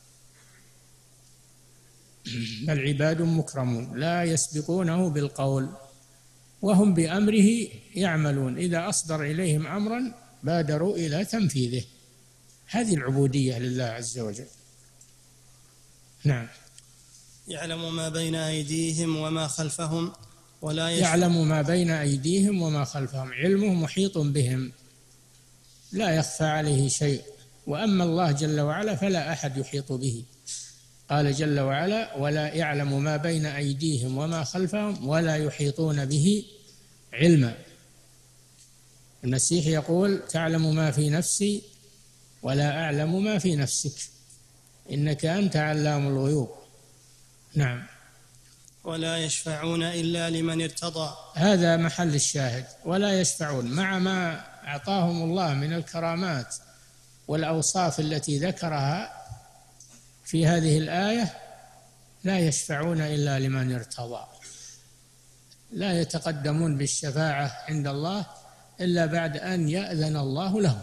بل عباد مكرمون لا يسبقونه بالقول وهم بأمره يعملون. إذا أصدر إليهم أمرا بادروا إلى تنفيذه. هذه العبودية لله عز وجل. نعم. يعلم ما بين أيديهم وما خلفهم ولا يشفع. يعلم ما بين أيديهم وما خلفهم، علمه محيط بهم لا يخفى عليه شيء. وأما الله جل وعلا فلا أحد يحيط به. قال جل وعلا: ولا يعلم ما بين أيديهم وما خلفهم ولا يحيطون به علما. المسيح يقول: تعلم ما في نفسي ولا أعلم ما في نفسك إنك أنت علام الغيوب. نعم. ولا يشفعون إلا لمن ارتضى. هذا محل الشاهد. ولا يشفعون مع ما أعطاهم الله من الكرامات والأوصاف التي ذكرها في هذه الآية، لا يشفعون إلا لمن ارتضى. لا يتقدمون بالشفاعة عند الله إلا بعد أن يأذن الله لهم.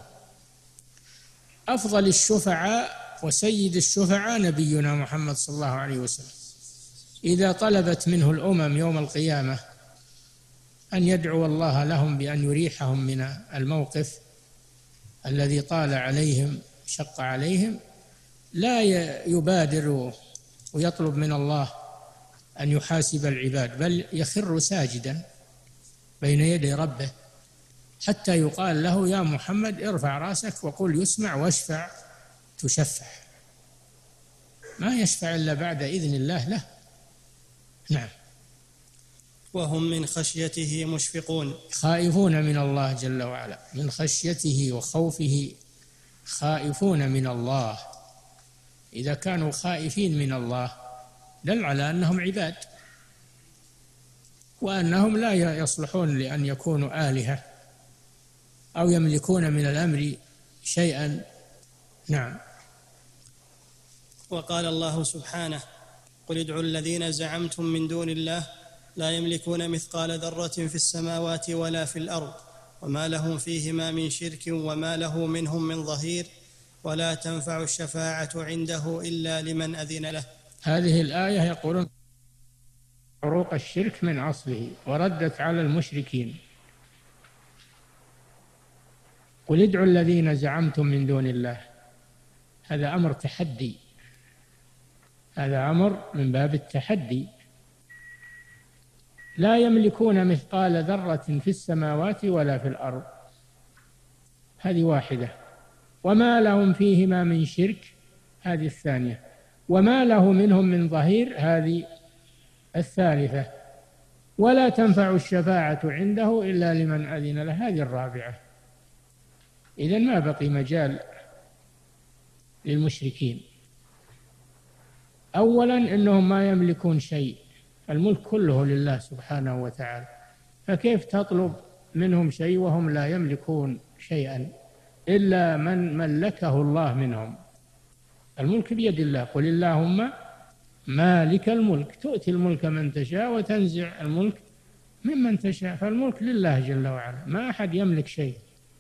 أفضل الشفعاء وسيد الشفعاء نبينا محمد صلى الله عليه وسلم، إذا طلبت منه الأمم يوم القيامة أن يدعو الله لهم بأن يريحهم من الموقف الذي طال عليهم شق عليهم، لا يبادر ويطلب من الله أن يحاسب العباد، بل يخر ساجدا بين يدي ربه حتى يقال له: يا محمد ارفع رأسك وقل يسمع واشفع تشفع. ما يشفع إلا بعد إذن الله له. نعم. وهم من خشيته مشفقون. خائفون من الله جل وعلا، من خشيته وخوفه خائفون من الله. إذا كانوا خائفين من الله دل على أنهم عباد، وأنهم لا يصلحون لأن يكونوا آلهة أو يملكون من الأمر شيئا. نعم. وقال الله سبحانه: قل ادعوا الذين زعمتم من دون الله لا يملكون مثقال ذرة في السماوات ولا في الأرض وما لهم فيهما من شرك وما له منهم من ظهير ولا تنفع الشفاعة عنده إلا لمن أذن له. هذه الآية يقولون عروق الشرك من أصله وردت على المشركين. قل ادعوا الذين زعمتم من دون الله، هذا أمر تحدي، هذا أمر من باب التحدي. لا يملكون مثقال ذرة في السماوات ولا في الأرض، هذه واحدة. وما لهم فيهما من شرك، هذه الثانية. وما له منهم من ظهير، هذه الثالثة. ولا تنفع الشفاعة عنده إلا لمن أذن له، هذه الرابعة. إذن ما بقي مجال للمشركين. أولا إنهم ما يملكون شيء، الملك كله لله سبحانه وتعالى، فكيف تطلب منهم شيء وهم لا يملكون شيئا إلا من ملكه الله منهم؟ الملك بيد الله. قل اللهم مالك الملك تؤتي الملك من تشاء وتنزع الملك ممن تشاء، فالملك لله جل وعلا، ما أحد يملك شيء.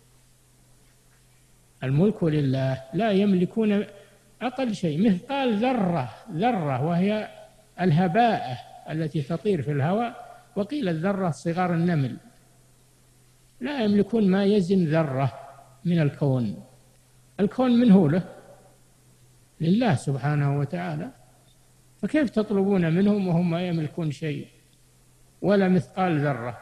الملك لله، لا يملكون أقل شيء، مثقال ذرة، ذرة وهي الهباءة التي تطير في الهواء، وقيل الذرة صغار النمل، لا يملكون ما يزن ذرة من الكون. الكون منه له لله سبحانه وتعالى، فكيف تطلبون منهم وهم ما يملكون شيء ولا مثقال ذرة؟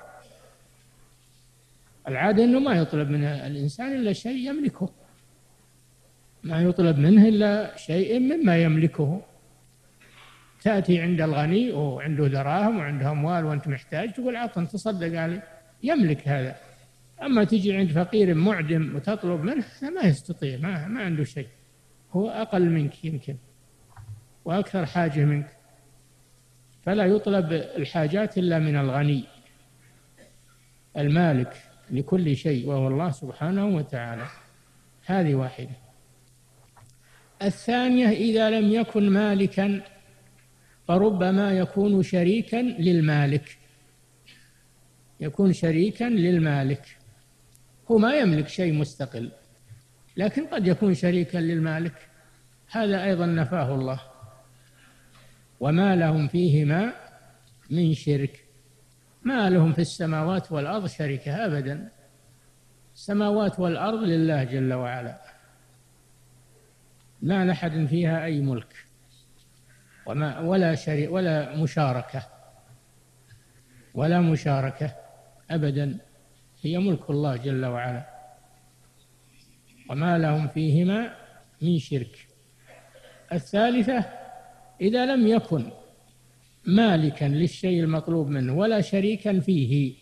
العادة أنه ما يطلب من الإنسان إلا شيء يملكه، ما يطلب منه إلا شيء مما يملكه. تأتي عند الغني وعنده دراهم وعنده أموال وأنت محتاج، تقول عطن تصدق عليه، يملك هذا. أما تجي عند فقير معدم وتطلب منه، ما يستطيع، ما, ما عنده شيء، هو أقل منك يمكن وأكثر حاجة منك، فلا يطلب الحاجات إلا من الغني المالك لكل شيء وهو الله سبحانه وتعالى. هذه واحدة. الثانية: إذا لم يكن مالكا فربما يكون شريكا للمالك، يكون شريكا للمالك، هو ما يملك شيء مستقل لكن قد يكون شريكا للمالك، هذا أيضا نفاه الله. وما لهم فيهما من شرك، ما لهم في السماوات والأرض شركة أبدا، السماوات والأرض لله جل وعلا، ما لأحد فيها أي ملك وما ولا شريك ولا مشاركة ولا مشاركة أبدا، هي ملك الله جل وعلا، وما لهم فيهما من شرك. الثالثة إذا لم يكن مالكا للشيء المطلوب منه ولا شريكا فيه،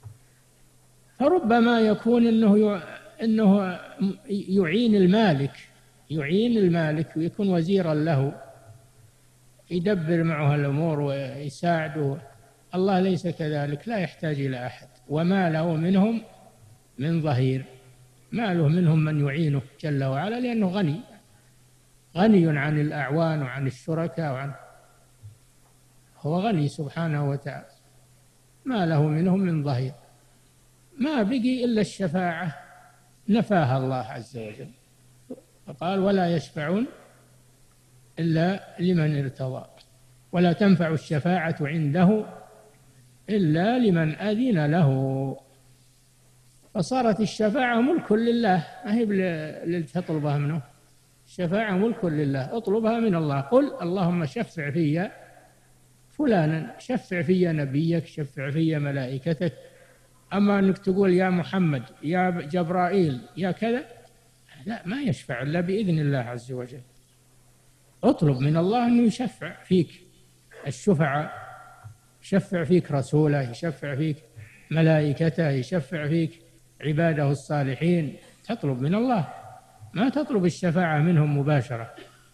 فربما يكون إنه إنه يعين المالك يعين المالك ويكون وزيرا له، يدبر معه الأمور ويساعده. الله ليس كذلك، لا يحتاج إلى أحد، وما له منهم من ظهير، ما له منهم من يعينه جل وعلا، لأنه غني غني عن الأعوان وعن الشركاء وعن هو غني سبحانه وتعالى، ما له منهم من ظهير. ما بقي إلا الشفاعة نفاها الله عز وجل، فقال ولا يشفعون إلا لمن ارتضى، ولا تنفع الشفاعة عنده إلا لمن أذن له. فصارت الشفاعة ملك لله، ما هي اللي تطلبها منه، الشفاعة ملك لله، اطلبها من الله. قل اللهم شفع في فلانا، شفع في نبيك، شفع في ملائكتك. أما أنك تقول يا محمد يا جبرائيل يا كذا، لا، ما يشفع إلا بإذن الله عز وجل. اطلب من الله أنه يشفع فيك، الشفعاء يشفع فيك رسوله، يشفع فيك ملائكته، يشفع فيك عباده الصالحين. تطلب من الله، ما تطلب الشفاعة منهم مباشرة.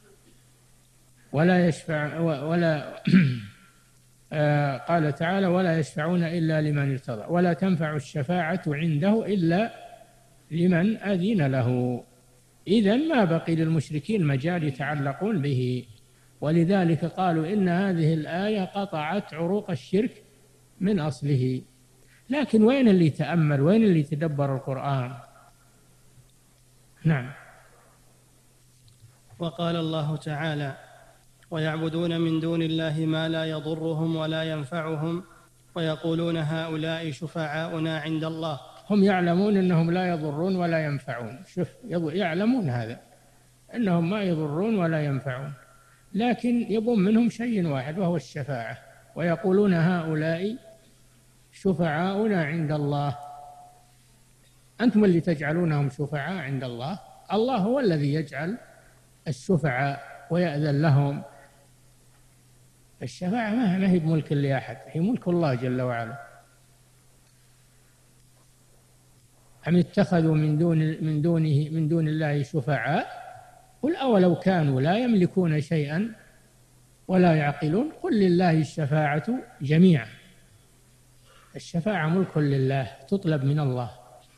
ولا يشفع ولا قال تعالى ولا يشفعون إلا لمن ارتضى، ولا تنفع الشفاعة عنده إلا لمن أذن له. إذن ما بقي للمشركين مجال يتعلقون به، ولذلك قالوا إن هذه الآية قطعت عروق الشرك من أصله. لكن وين اللي يتأمل، وين اللي يتدبر القرآن؟ نعم. وقال الله تعالى ويعبدون من دون الله ما لا يضرهم ولا ينفعهم ويقولون هؤلاء شفعاؤنا عند الله. هم يعلمون أنهم لا يضرون ولا ينفعون، شوف يعلمون هذا أنهم ما يضرون ولا ينفعون، لكن يبون منهم شيء واحد وهو الشفاعة. ويقولون هؤلاء شفعاؤنا عند الله. أنتم اللي تجعلونهم شفعاء عند الله، الله هو الذي يجعل الشفعاء ويأذن لهم. الشفاعة ما هي بملك لأحد، هي ملك الله جل وعلا. أم اتخذوا من دون من دونه من دون الله شفعاء قل أولو كانوا لا يملكون شيئا ولا يعقلون قل لله الشفاعة جميعا. الشفاعة ملك لله، تطلب من الله،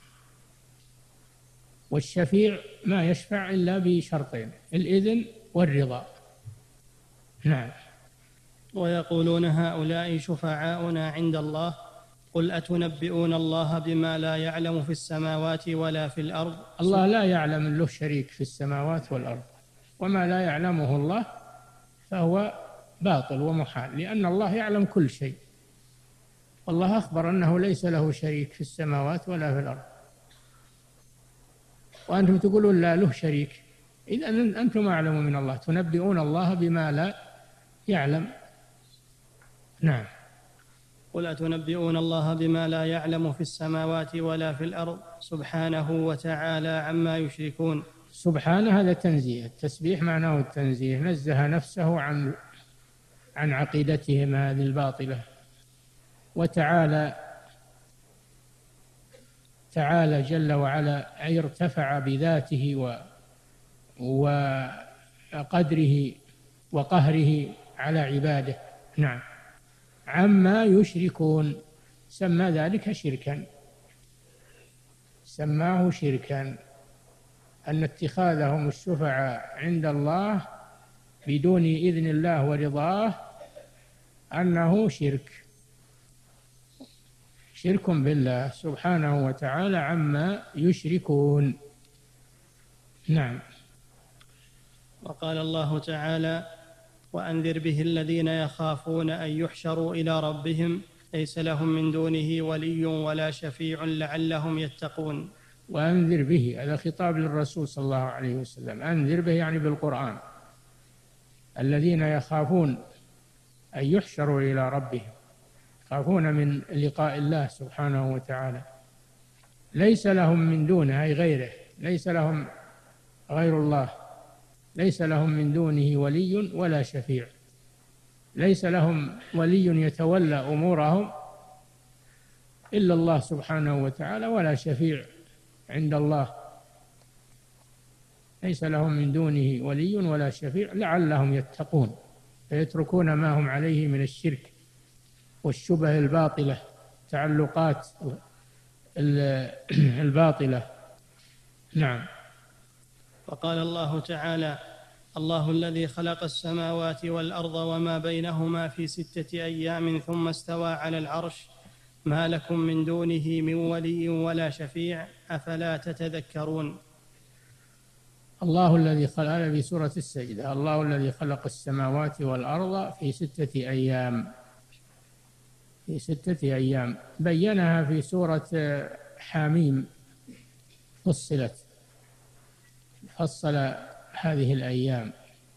والشفيع ما يشفع إلا بشرطين: الإذن والرضا. نعم. ويقولون هؤلاء شفعاؤنا عند الله قل أتنبئون الله بما لا يعلم في السماوات ولا في الأرض. الله لا يعلم له شريك في السماوات والأرض، وما لا يعلمه الله فهو باطل ومحال، لأن الله يعلم كل شيء، والله أخبر أنه ليس له شريك في السماوات ولا في الأرض، وأنتم تقولون لا له شريك. إذا أنتم أعلم من الله، تنبئون الله بما لا يعلم. نعم. قل أتنبئون الله بما لا يعلم في السماوات ولا في الأرض سبحانه وتعالى عما يشركون. سبحانه هذا تنزيه، التسبيح معناه التنزيه، نزه نفسه عن عن عقيدتهم هذه الباطلة. وتعالى تعالى جل وعلا أي ارتفع بذاته و وقدره وقهره على عباده. نعم. عما يشركون، سمى ذلك شركا، سماه شركا، أن اتخاذهم الشفعاء عند الله بدون إذن الله ورضاه أنه شرك، شرك بالله سبحانه وتعالى عما يشركون. نعم. وقال الله تعالى وأنذر به الذين يخافون أن يحشروا إلى ربهم ليس لهم من دونه ولي ولا شفيع لعلهم يتقون. وأنذر به، هذا خطاب للرسول صلى الله عليه وسلم، أنذر به يعني بالقرآن، الذين يخافون أن يحشروا إلى ربهم، يخافون من لقاء الله سبحانه وتعالى، ليس لهم من دونه أي غيره، ليس لهم غير الله، ليس لهم من دونه ولي ولا شفيع، ليس لهم ولي يتولى أمورهم إلا الله سبحانه وتعالى، ولا شفيع عند الله، ليس لهم من دونه ولي ولا شفيع لعلهم يتقون فيتركون ما هم عليه من الشرك والشبه الباطلة، تعلقات الباطلة. نعم. وقال الله تعالى: الله الذي خلق السماوات والأرض وما بينهما في ستة أيام ثم استوى على العرش ما لكم من دونه من ولي ولا شفيع أفلا تتذكرون. الله الذي خلق، هذا في سورة السجدة، الله الذي خلق السماوات والأرض في ستة أيام، في ستة أيام بينها في سورة حاميم، فصلت فصل هذه الأيام،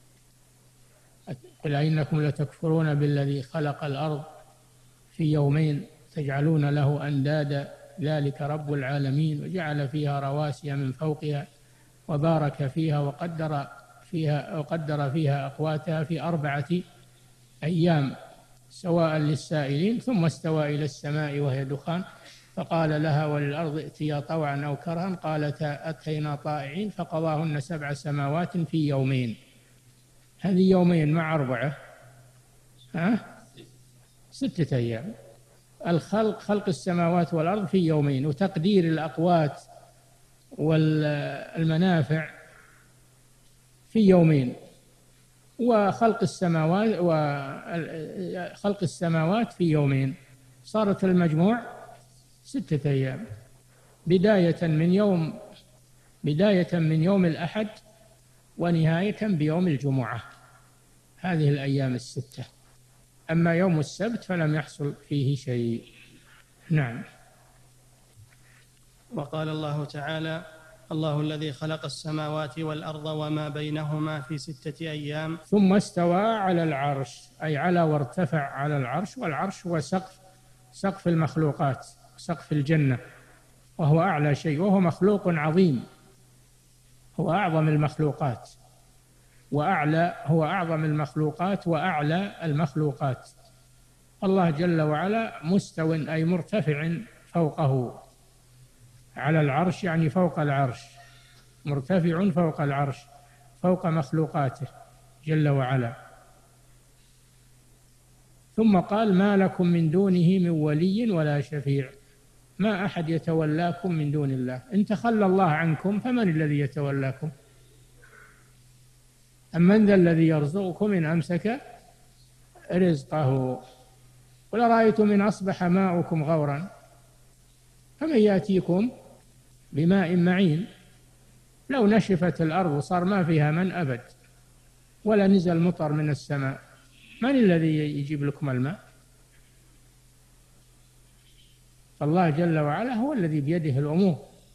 قل أئنكم لتكفرون بالذي خلق الأرض في يومين تجعلون له أندادا ذلك رب العالمين، وجعل فيها رواسي من فوقها وبارك فيها وقدر فيها وقدر فيها أقواتها في أربعة أيام سواء للسائلين، ثم استوى إلى السماء وهي دخان فقال لها وللأرض ائتيا طوعا أو كرها قالتا أتينا طائعين فقضاهن سبع سماوات في يومين. هذه يومين مع أربعة، ها؟ ستة أيام. الخلق خلق السماوات والأرض في يومين، وتقدير الأقوات والمنافع في يومين، وخلق السماوات وخلق السماوات في يومين، صارت المجموع ستة أيام، بداية من يوم بداية من يوم الأحد ونهاية بيوم الجمعة، هذه الأيام الستة. أما يوم السبت فلم يحصل فيه شيء. نعم. وقال الله تعالى: الله الذي خلق السماوات والأرض وما بينهما في ستة أيام ثم استوى على العرش، أي على وارتفع على العرش، والعرش هو سقف سقف المخلوقات، سقف الجنة، وهو أعلى شيء، وهو مخلوق عظيم، هو أعظم المخلوقات وأعلى هو أعظم المخلوقات وأعلى المخلوقات. الله جل وعلا مستو أي مرتفع فوقه على العرش، يعني فوق العرش، مرتفع فوق العرش، فوق مخلوقاته جل وعلا. ثم قال: ما لكم من دونه من ولي ولا شفيع، ما أحد يتولاكم من دون الله، إن تخلى الله عنكم فمن الذي يتولاكم؟ أم من ذا الذي يرزقكم إن أمسك رزقه؟ قل أرأيتم إن أصبح ماؤكم غورا فمن يأتيكم بماء معين؟ لو نشفت الأرض صار ما فيها من أبد، ولا نزل مطر من السماء، من الذي يجيب لكم الماء؟ فالله جل وعلا هو الذي بيده الأمور.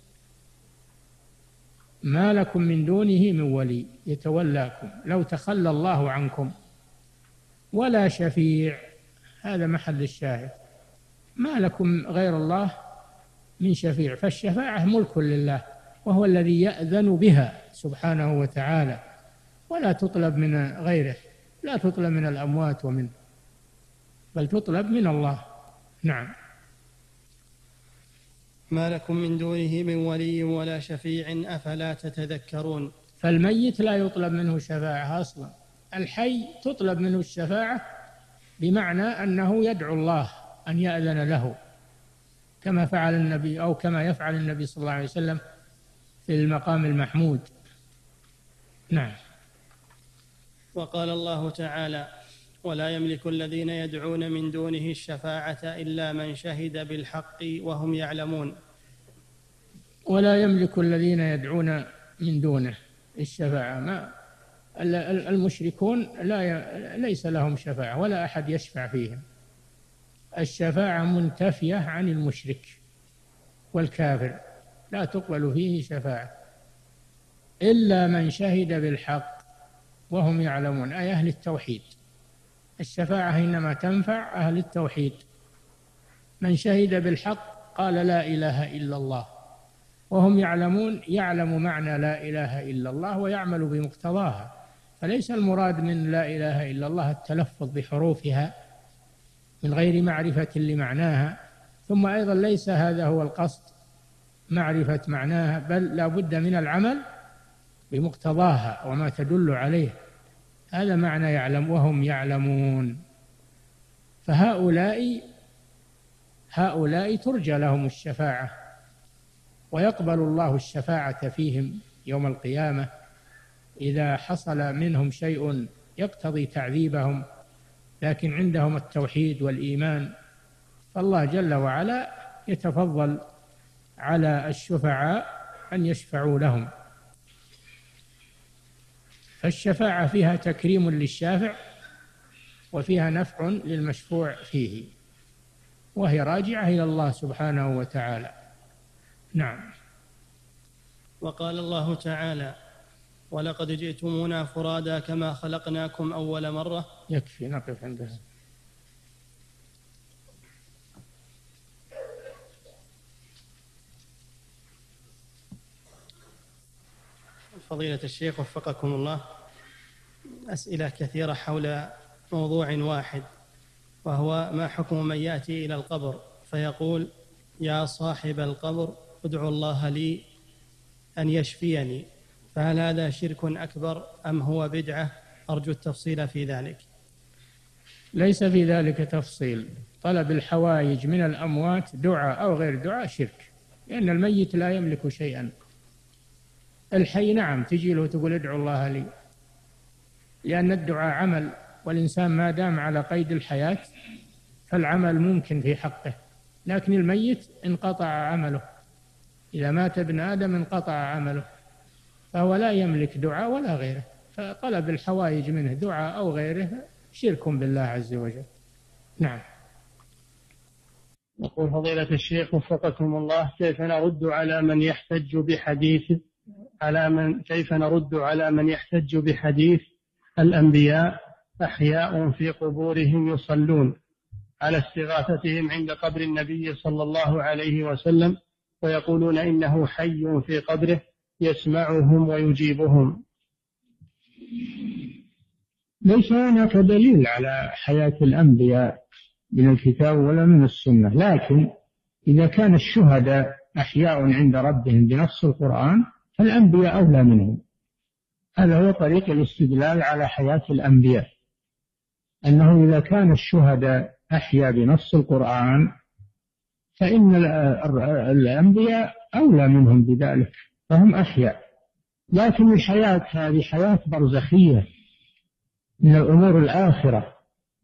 ما لكم من دونه من ولي يتولاكم لو تخلى الله عنكم، ولا شفيع، هذا محل الشاهد، ما لكم غير الله من شفيع، فالشفاعة ملك لله، وهو الذي يأذن بها سبحانه وتعالى، ولا تطلب من غيره، لا تطلب من الأموات ومن بل تطلب من الله. نعم. ما لكم من دونه من ولي ولا شفيع أفلا تتذكرون. فالميت لا يطلب منه شفاعة أصلا، الحي تطلب منه الشفاعة، بمعنى أنه يدعو الله أن يأذن له، كما فعل النبي أو كما يفعل النبي صلى الله عليه وسلم في المقام المحمود. نعم. وقال الله تعالى: ولا يملك الذين يدعون من دونه الشفاعة إلا من شهد بالحق وهم يعلمون. ولا يملك الذين يدعون من دونه الشفاعة، ما المشركون لا ليس لهم شفاعة ولا أحد يشفع فيهم، الشفاعة منتفية عن المشرك والكافر، لا تقبل فيه شفاعة إلا من شهد بالحق وهم يعلمون، أي أهل التوحيد. الشفاعة إنما تنفع أهل التوحيد، من شهد بالحق قال لا إله إلا الله وهم يعلمون، يعلم معنى لا إله إلا الله ويعمل بمقتضاها. فليس المراد من لا إله إلا الله التلفظ بحروفها من غير معرفة لمعناها، ثم أيضا ليس هذا هو القصد معرفة معناها، بل لا بد من العمل بمقتضاها وما تدل عليه. هذا معنى يعلم وهم يعلمون. فهؤلاء هؤلاء ترجى لهم الشفاعة ويقبل الله الشفاعة فيهم يوم القيامة إذا حصل منهم شيء يقتضي تعذيبهم، لكن عندهم التوحيد والإيمان، فالله جل وعلا يتفضل على الشفعاء أن يشفعوا لهم. فالشفاعة فيها تكريم للشافع وفيها نفع للمشفوع فيه، وهي راجعة إلى الله سبحانه وتعالى. نعم. وقال الله تعالى: ولقد جئتمونا فرادا كما خلقناكم أول مرة. يكفي نقف عندها. فضيلة الشيخ وفقكم الله، أسئلة كثيرة حول موضوع واحد، وهو ما حكم من يأتي إلى القبر فيقول: يا صاحب القبر ادعو الله لي أن يشفيني، فهل هذا شرك أكبر أم هو بدعة؟ أرجو التفصيل في ذلك. ليس في ذلك تفصيل. طلب الحوائج من الأموات دعاء أو غير دعاء شرك، لأن الميت لا يملك شيئا. الحي نعم تجي له تقول ادعو الله لي، لأن الدعاء عمل، والإنسان ما دام على قيد الحياة فالعمل ممكن في حقه، لكن الميت انقطع عمله، إذا مات ابن آدم انقطع عمله، فهو لا يملك دعاء ولا غيره، فطلب الحوائج منه دعاء أو غيره شرك بالله عز وجل. نعم. يقول فضيلة الشيخ وفقكم الله: كيف نرد على من يحتج بحديث على من كيف نرد على من يحتج بحديث الأنبياء أحياء في قبورهم يصلون على استغاثتهم عند قبر النبي صلى الله عليه وسلم، ويقولون إنه حي في قبره يسمعهم ويجيبهم؟ ليس هناك دليل على حياة الأنبياء من الكتاب ولا من السنة، لكن إذا كان الشهداء أحياء عند ربهم بنص القرآن فالأنبياء أولى منهم. هذا هو طريق الاستدلال على حياة الأنبياء، أنه إذا كان الشهداء أحيا بنص القرآن فإن الأنبياء أولى منهم بذلك، فهم أحياء. لكن الحياة هذه حياة برزخية من الأمور الآخرة،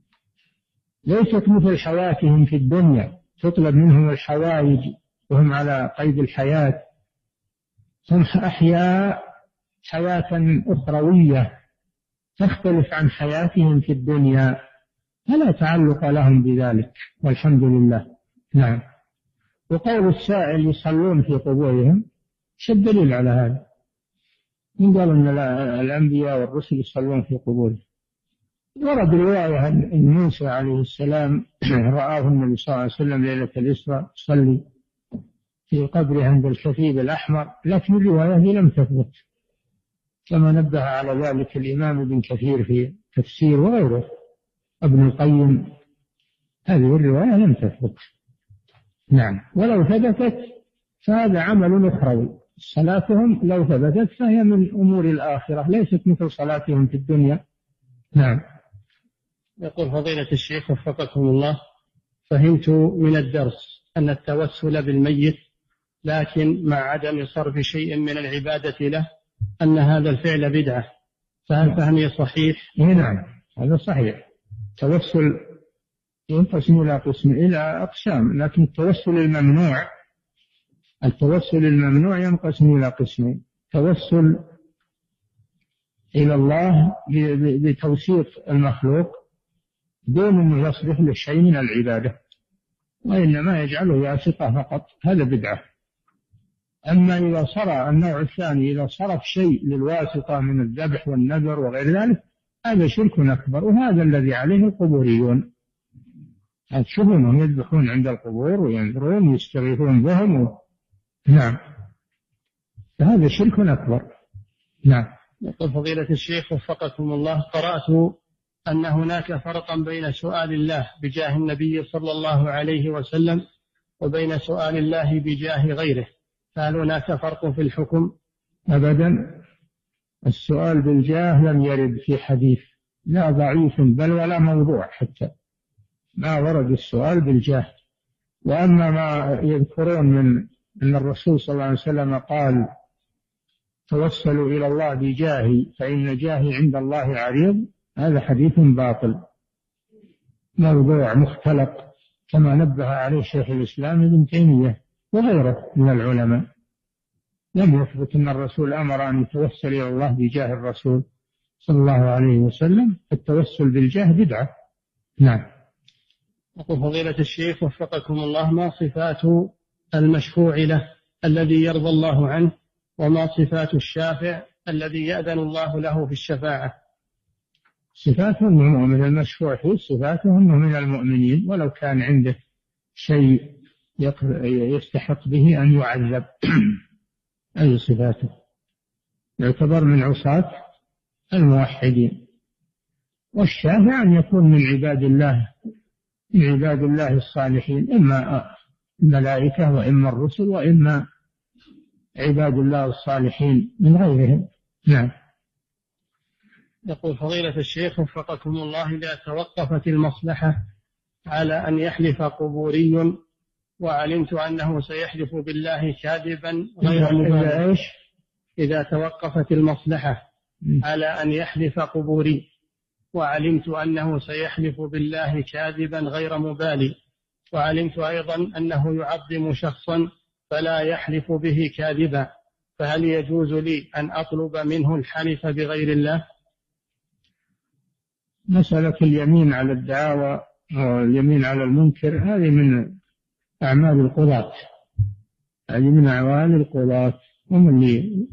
ليست مثل حياتهم في الدنيا تطلب منهم الحوائج وهم على قيد الحياة. هم أحياء حياة أخروية تختلف عن حياتهم في الدنيا، فلا تعلق لهم بذلك، والحمد لله. نعم. وقول السائل يصلون في قبورهم، شو الدليل على هذا؟ من قال أن الأنبياء والرسل يصلون في قبورهم؟ ورد رواية أن موسى عليه السلام رآه النبي صلى الله عليه وسلم ليلة الإسراء يصلي في قبره عند الكثيب الأحمر، لكن الرواية لم تثبت، كما نبه على ذلك الإمام ابن كثير في تفسير وغيره، ابن القيم. هذه الرواية لم تثبت. نعم. ولو ثبتت فهذا عمل أخروي، صلاتهم لو ثبتت فهي من أمور الآخرة، ليست مثل صلاتهم في الدنيا. نعم. يقول فضيلة الشيخ وفقكم الله: فهمت من الدرس أن التوسل بالميت لكن مع عدم صرف شيء من العبادة له أن هذا الفعل بدعة، فهل فهمي صحيح؟ نعم هذا صحيح. التوسل ينقسم إلى قسم إلى أقسام، لكن التوسل الممنوع التوسل الممنوع ينقسم إلى قسمين: توسل إلى الله بتوسيط المخلوق دون أن يصرف له شيء من العبادة، وإنما يجعله ياسقة فقط، هذا بدعة. أما إذا صار النوع الثاني إذا صرف شيء للواسطة من الذبح والنذر وغير ذلك هذا شرك أكبر، وهذا الذي عليه القبوريون. تشوفونهم يذبحون عند القبور وينذرون ويستغيثون بهم و... نعم، فهذا شرك أكبر. نعم. يقول فضيلة الشيخ وفقكم الله: قرأت أن هناك فرقا بين سؤال الله بجاه النبي صلى الله عليه وسلم وبين سؤال الله بجاه غيره، فهل هناك فرق في الحكم؟ أبدا، السؤال بالجاه لم يرد في حديث، لا ضعيف بل ولا موضوع، حتى ما ورد السؤال بالجاه. وأما ما يذكرون من أن الرسول صلى الله عليه وسلم قال: توسلوا إلى الله بجاهي فإن جاهي عند الله عريض، هذا حديث باطل موضوع مختلق، كما نبه عليه شيخ الإسلام ابن تيمية وغيره من العلماء. لم يثبت أن الرسول أمر أن يتوسل إلى الله بجاه الرسول صلى الله عليه وسلم، التوسل بالجاه بدعة. نعم. يقول فضيلة الشيخ وفقكم الله: ما صفات المشفوع له الذي يرضى الله عنه، وما صفات الشافع الذي يأذن الله له في الشفاعة؟ صفاته أنه من المشفوع فيه، صفاته أنه من المؤمنين ولو كان عنده شيء يستحق به أن يعذب. أي صفاته؟ يعتبر من عصاة الموحدين. والشافع أن يكون من عباد الله من عباد الله الصالحين، إما الملائكة وإما الرسل وإما عباد الله الصالحين من غيرهم. نعم. يقول فضيلة الشيخ وفقكم الله: إذا توقفت المصلحة على أن يحلف قبوري وعلمت أنه سيحلف بالله كاذبا غير مبالغ، إذا توقفت المصلحة على أن يحلف قبوري وعلمت أنه سيحلف بالله كاذبا غير مبالي، وعلمت أيضا أنه يعظم شخصا فلا يحلف به كاذبا، فهل يجوز لي أن أطلب منه الحلف بغير الله؟ مسألة اليمين على الدعاوى واليمين على المنكر هذه من أعمال القضاة، هذه من أعمال القضاة هم اللي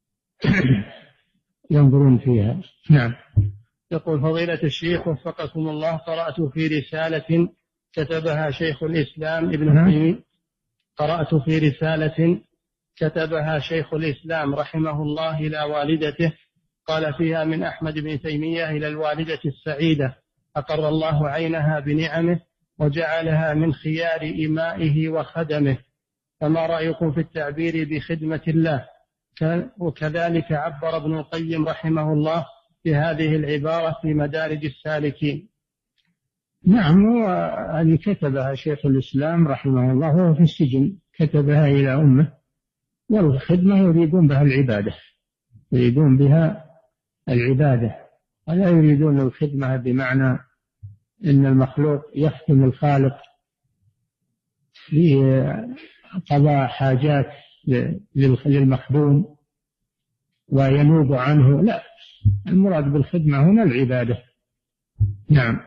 ينظرون فيها. نعم. يقول فضيلة الشيخ وفقكم الله: قرأت في رسالة كتبها شيخ الإسلام ابن تيمية قرأت في رسالة كتبها شيخ الإسلام رحمه الله إلى والدته، قال فيها: من أحمد بن تيمية إلى الوالدة السعيدة أقر الله عينها بنعمه وجعلها من خيار إمائه وخدمه، فما رأيكم في التعبير بخدمة الله؟ وكذلك عبر ابن القيم رحمه الله بهذه العبارة في مدارج السالكين. نعم، هذه كتبها شيخ الإسلام رحمه الله وهو في السجن، كتبها إلى أمه، والخدمة يريدون بها العبادة، يريدون بها العبادة ولا يريدون الخدمة بمعنى أن المخلوق يخدم الخالق في قضاء حاجات للمخدوم وينوب عنه، لا، المراد بالخدمة هنا العبادة. نعم.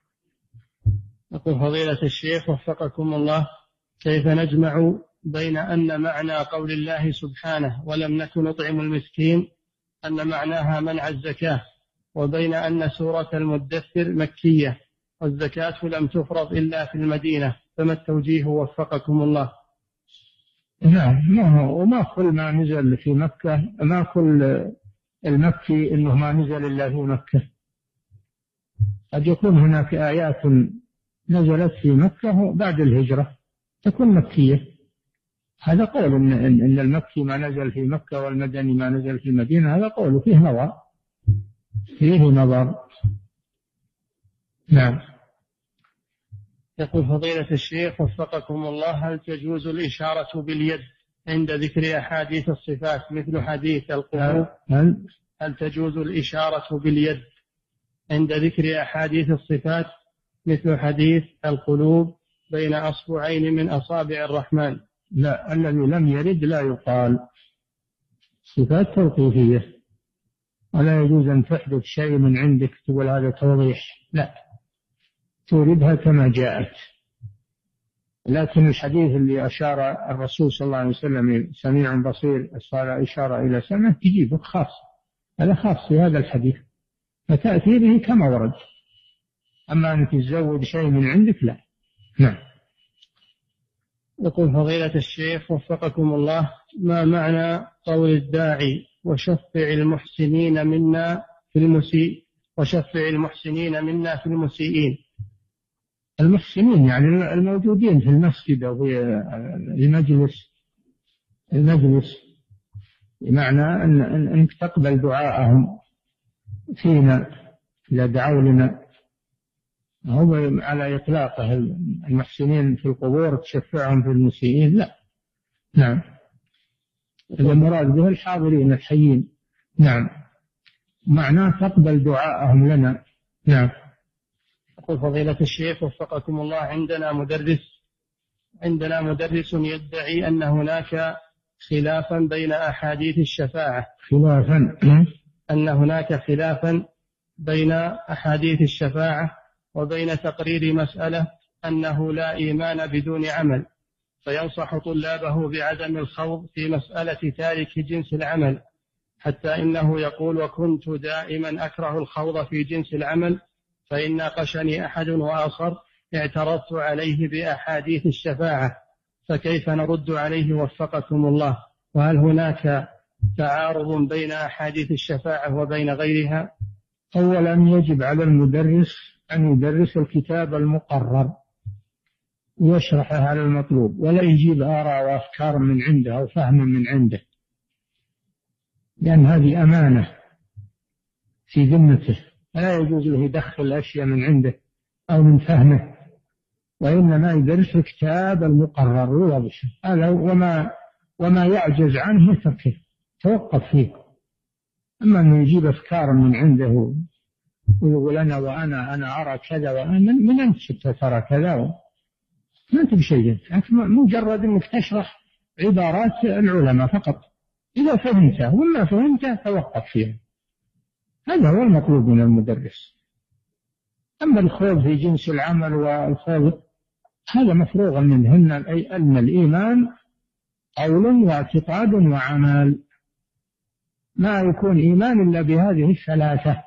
يقول فضيلة الشيخ وفقكم الله: كيف نجمع بين أن معنى قول الله سبحانه ولم نكن نطعم المسكين أن معناها منع الزكاة، وبين أن سورة المدثر مكية والزكاة لم تفرض إلا في المدينة، فما التوجيه وفقكم الله؟ نعم، ما هو وما كل ما نزل في مكة، ما كل المكي إنه ما نزل إلا في مكة، قد يكون هناك آيات نزلت في مكة بعد الهجرة تكون مكية. هذا قول إن, إن المكي ما نزل في مكة والمدني ما نزل في المدينة، هذا قول فيه نظر فيه نظر. نعم. يقول فضيلة الشيخ وفقكم الله: هل تجوز الإشارة باليد عند ذكر أحاديث الصفات مثل حديث القلوب؟ هل, هل تجوز الإشارة باليد عند ذكر أحاديث الصفات مثل حديث القلوب بين أصبعين من أصابع الرحمن؟ لا، الذي لم يرد لا يقال، صفات توقيفية، ولا يجوز أن تحدث شيء من عندك تقول هذا توضيح، لا، توردها كما جاءت. لكن الحديث اللي أشار الرسول صلى الله عليه وسلم سميع بصير صار إشارة إلى سمع تجيبه خاص، هذا خاص في هذا الحديث فتأتي به كما ورد. أما أن تزود شيء من عندك لا. نعم. يقول فضيلة الشيخ وفقكم الله، ما معنى قول الداعي وشفع المحسنين منا في المسيء وشفع المحسنين منا في المسيئين؟ المحسنين يعني الموجودين في المسجد أو في المجلس، المجلس بمعنى أن أنك تقبل دعاءهم فينا إذا دعوا لنا، هو على إطلاقه المحسنين في القبور تشفعهم في المسيئين لا. نعم، المراد به الحاضرين الحيين. نعم، معناه تقبل دعاءهم لنا. نعم. يقول فضيلة الشيخ وفقكم الله، عندنا مدرس عندنا مدرس يدعي أن هناك خلافا بين أحاديث الشفاعة خلافا أن هناك خلافا بين أحاديث الشفاعة وبين تقرير مسألة أنه لا إيمان بدون عمل، فينصح طلابه بعدم الخوض في مسألة تارك جنس العمل، حتى إنه يقول وكنت دائما أكره الخوض في جنس العمل، فإن ناقشني أحد وآخر اعترضت عليه بأحاديث الشفاعة، فكيف نرد عليه وفقكم الله؟ وهل هناك تعارض بين أحاديث الشفاعة وبين غيرها؟ أولا يجب على المدرس أن يدرس الكتاب المقرر ويشرحه على المطلوب، ولا يجيب آراء وأفكار من عنده أو فهم من عنده، لأن هذه أمانة في ذمته، لا يجوز له يدخل أشياء من عنده أو من فهمه، وإنما يدرس الكتاب المقرر ويضبطه هذا، وما وما يعجز عنه يتركه توقف فيه. أما أنه يجيب أفكار من عنده ويقول أنا وأنا أنا أرى كذا وأنا من أنت ترى كذا، ما أنت بشيء، مجرد أنك تشرح عبارات العلماء فقط، إذا فهمته وما فهمته توقف فيه، هذا هو المطلوب من المدرس. أما الخوض في جنس العمل والخوض هذا مفروغ منهن، أي أن الإيمان قول واعتقاد وعمل، ما يكون إيمان إلا بهذه الثلاثة،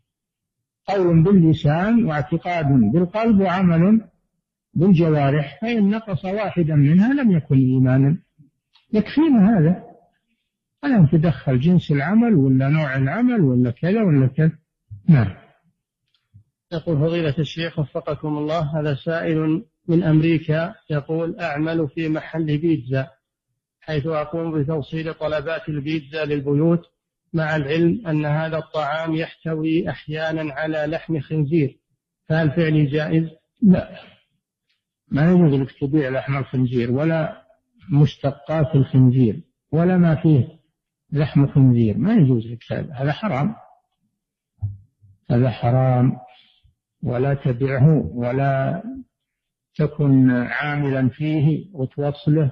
قول باللسان واعتقاد بالقلب وعمل بالجوارح، فإن نقص واحدا منها لم يكن إيمانا. يكفينا هذا، ألا تدخل جنس العمل ولا نوع العمل ولا كذا ولا كذا. نعم. يقول فضيلة الشيخ وفقكم الله، هذا سائل من أمريكا يقول أعمل في محل بيتزا، حيث أقوم بتوصيل طلبات البيتزا للبيوت، مع العلم أن هذا الطعام يحتوي أحيانا على لحم خنزير، فهل فعلي جائز؟ لا، ما يجوز لك تبيع لحم الخنزير ولا مشتقات الخنزير ولا ما فيه لحم خنزير، ما يجوز لك هذا، هذا حرام، هذا حرام، ولا تبيعه ولا تكن عاملا فيه وتوصله،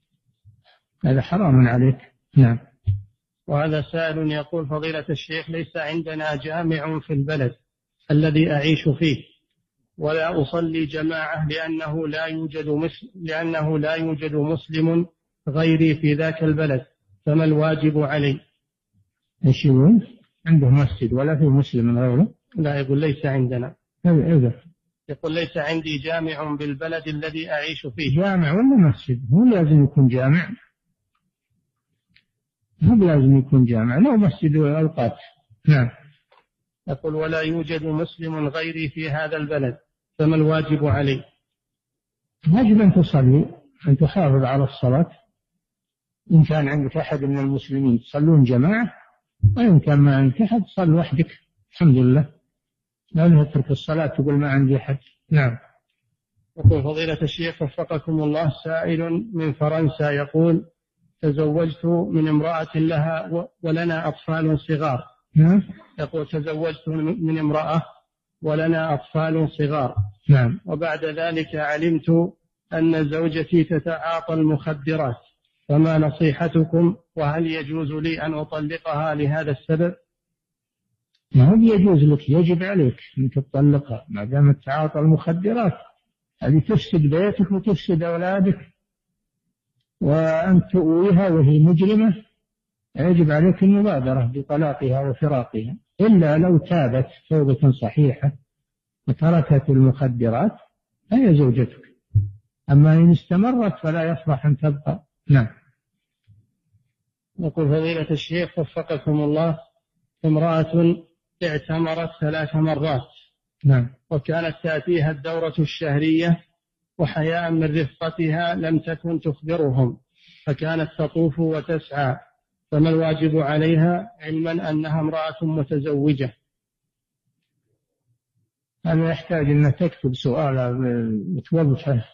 هذا حرام عليك. نعم. وهذا سائل يقول فضيلة الشيخ، ليس عندنا جامع في البلد الذي أعيش فيه، ولا أصلي جماعة لأنه لا يوجد مسلم لأنه لا يوجد مسلم غيري في ذاك البلد، فما الواجب علي؟ ايش يقول؟ عنده مسجد ولا في مسلم غيره؟ لا، يقول ليس عندنا. إذا يقول ليس عندي جامع بالبلد الذي أعيش فيه. جامع ولا مسجد؟ هو لازم يكون جامع، هو لازم يكون جامع، لا مسجد والأوقات. نعم. يقول ولا يوجد مسلم غيري في هذا البلد، فما الواجب علي؟ يجب أن تصلي، أن تحافظ على الصلاة، إن كان عندك أحد من المسلمين تصلون جماعة، وإن كان ما عندك أحد صل وحدك، الحمد لله، لا تترك الصلاة تقول ما عندي أحد. نعم. يقول فضيلة الشيخ وفقكم الله، سائل من فرنسا يقول تزوجت من امرأة لها ولنا أطفال صغار. نعم. يقول تزوجت من امرأة ولنا أطفال صغار. نعم. وبعد ذلك علمت أن زوجتي تتعاطى المخدرات، فما نصيحتكم؟ وهل يجوز لي أن أطلقها لهذا السبب؟ ما هو يجوز لك، يجب عليك أن تطلقها ما دام تعاطى المخدرات، هذه تفسد بيتك وتفسد أولادك، وأن تؤويها وهي مجرمة يجب عليك المبادرة بطلاقها وفراقها، إلا لو تابت توبة صحيحة وتركت المخدرات فهي زوجتك، أما إن استمرت فلا يصلح أن تبقى. نعم. يقول فضيلة الشيخ وفقكم الله، امرأة اعتمرت ثلاث مرات، نعم، وكانت تأتيها الدورة الشهرية، وحياء من رفقتها لم تكن تخبرهم، فكانت تطوف وتسعى، فما الواجب عليها علما أنها امرأة متزوجة؟ هذا يحتاج أن تكتب سؤال وتوضحه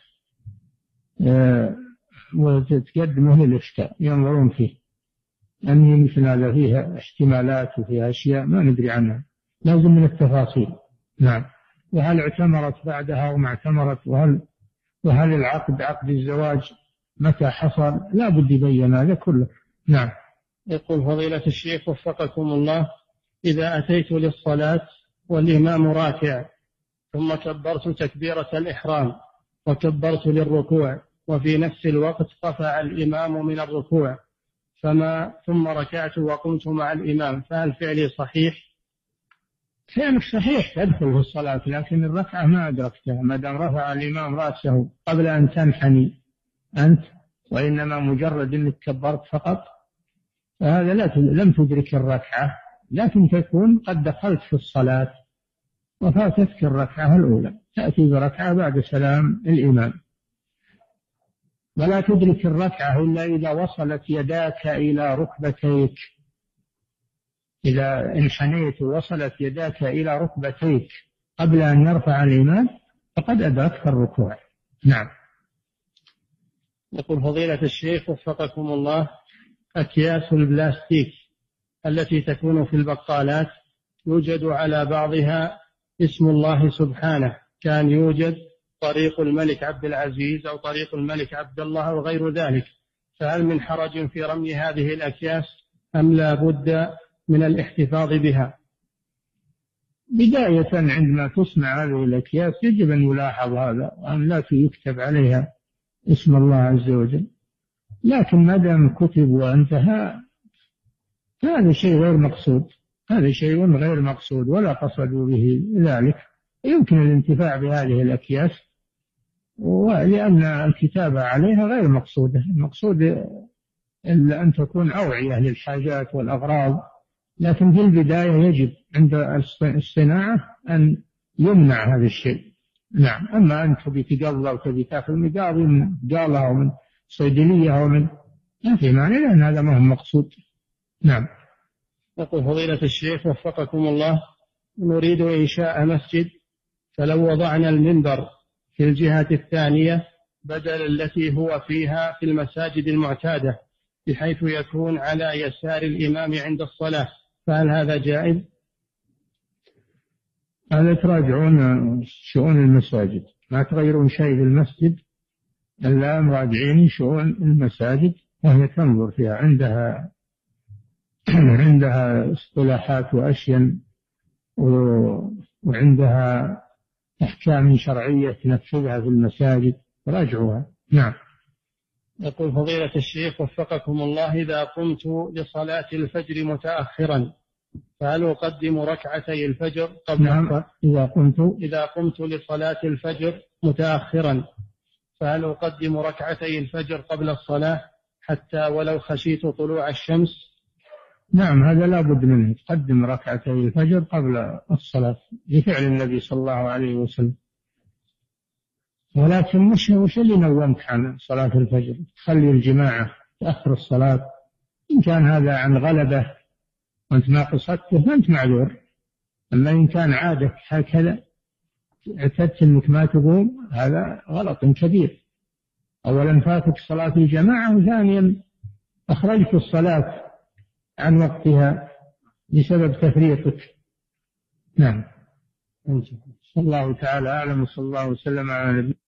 وتقدمه للإفتاء ينظرون فيه، لأن مثل هذا فيها احتمالات وفيها أشياء ما ندري عنها، لازم من التفاصيل. نعم. وهل اعتمرت بعدها وما اعتمرت، وهل وهل العقد عقد الزواج متى حصل، لا بد يبين هذا كله. نعم. يقول فضيلة الشيخ وفقكم الله، إذا أتيت للصلاة والإمام راكع ثم كبرت تكبيرة الإحرام وكبرت للركوع، وفي نفس الوقت رفع الإمام من الركوع فما ثم ركعت وقمت مع الإمام، فهل فعلي صحيح؟ فعلك صحيح، تدخل في الصلاة، لكن الركعة ما أدركتها ما دام رفع الإمام رأسه قبل أن تنحني أنت، وإنما مجرد أنك كبرت فقط، فهذا لا لم تدرك الركعة، لكن تكون قد دخلت في الصلاة وفاتتك الركعة الأولى، تأتي بركعة بعد سلام الإمام. ولا تدرك الركعة إلا إذا وصلت يداك إلى ركبتيك، إذا انحنيت ووصلت يداك إلى ركبتيك قبل أن يرفع الإمام فقد أدركت الركوع. نعم. يقول فضيلة الشيخ وفقكم الله، أكياس البلاستيك التي تكون في البقالات يوجد على بعضها اسم الله سبحانه، كان يوجد طريق الملك عبد العزيز أو طريق الملك عبد الله أو غير ذلك، فهل من حرج في رمي هذه الأكياس أم لا بد من الاحتفاظ بها؟ بداية عندما تسمع هذه الأكياس يجب أن يلاحظ هذا، وأن لا يكتب عليها اسم الله عز وجل، لكن ما دام كتب وانتهى هذا شيء غير مقصود، هذا شيء غير مقصود ولا قصدوا به ذلك. يمكن الانتفاع بهذه الأكياس ولأن الكتابة عليها غير مقصودة، المقصود إلا أن تكون أوعية للحاجات والأغراض، لكن في البداية يجب عند الصناعة أن يمنع هذا الشيء. نعم. أما أن تبي تقضى وتبي تأخذ مقاضي من بقالة أو من صيدلية أو من ما في معنى، لأن هذا ما هو مقصود. نعم. يقول فضيلة الشيخ وفقكم الله، نريد إنشاء مسجد، فلو وضعنا المنبر في الجهة الثانية بدل التي هو فيها في المساجد المعتادة بحيث يكون على يسار الإمام عند الصلاة، فهل هذا جائز؟ هذا تراجعون شؤون المساجد، ما تغيرون شيء في المسجد إلا مراجعين شؤون المساجد، وهي تنظر فيها، عندها عندها اصطلاحات وأشياء وعندها أحكام شرعية تنفذها في المساجد، راجعوها. نعم. يقول فضيلة الشيخ وفقكم الله، إذا قمت لصلاة الفجر متأخرا فهل أقدم ركعتي الفجر قبل نعم. إذا قمت إذا قمت لصلاة الفجر متأخرا فهل أقدم ركعتي الفجر قبل الصلاة حتى ولو خشيت طلوع الشمس؟ نعم، هذا لا بد منه، تقدم ركعتي الفجر قبل الصلاة لفعل النبي صلى الله عليه وسلم. ولكن مش وش اللي نومك عن صلاة الفجر؟ تخلي الجماعة تأخر الصلاة، إن كان هذا عن غلبة وأنت ما قصدته فأنت معذور، أما إن كان عادة هكذا اعتدت أنك ما تقوم هذا غلط كبير. أولا فاتك صلاة الجماعة، وثانيا أخرجت الصلاة عن وقتها بسبب تفريطك. نعم. الله تعالى أعلم، صلى الله وسلم على نبينا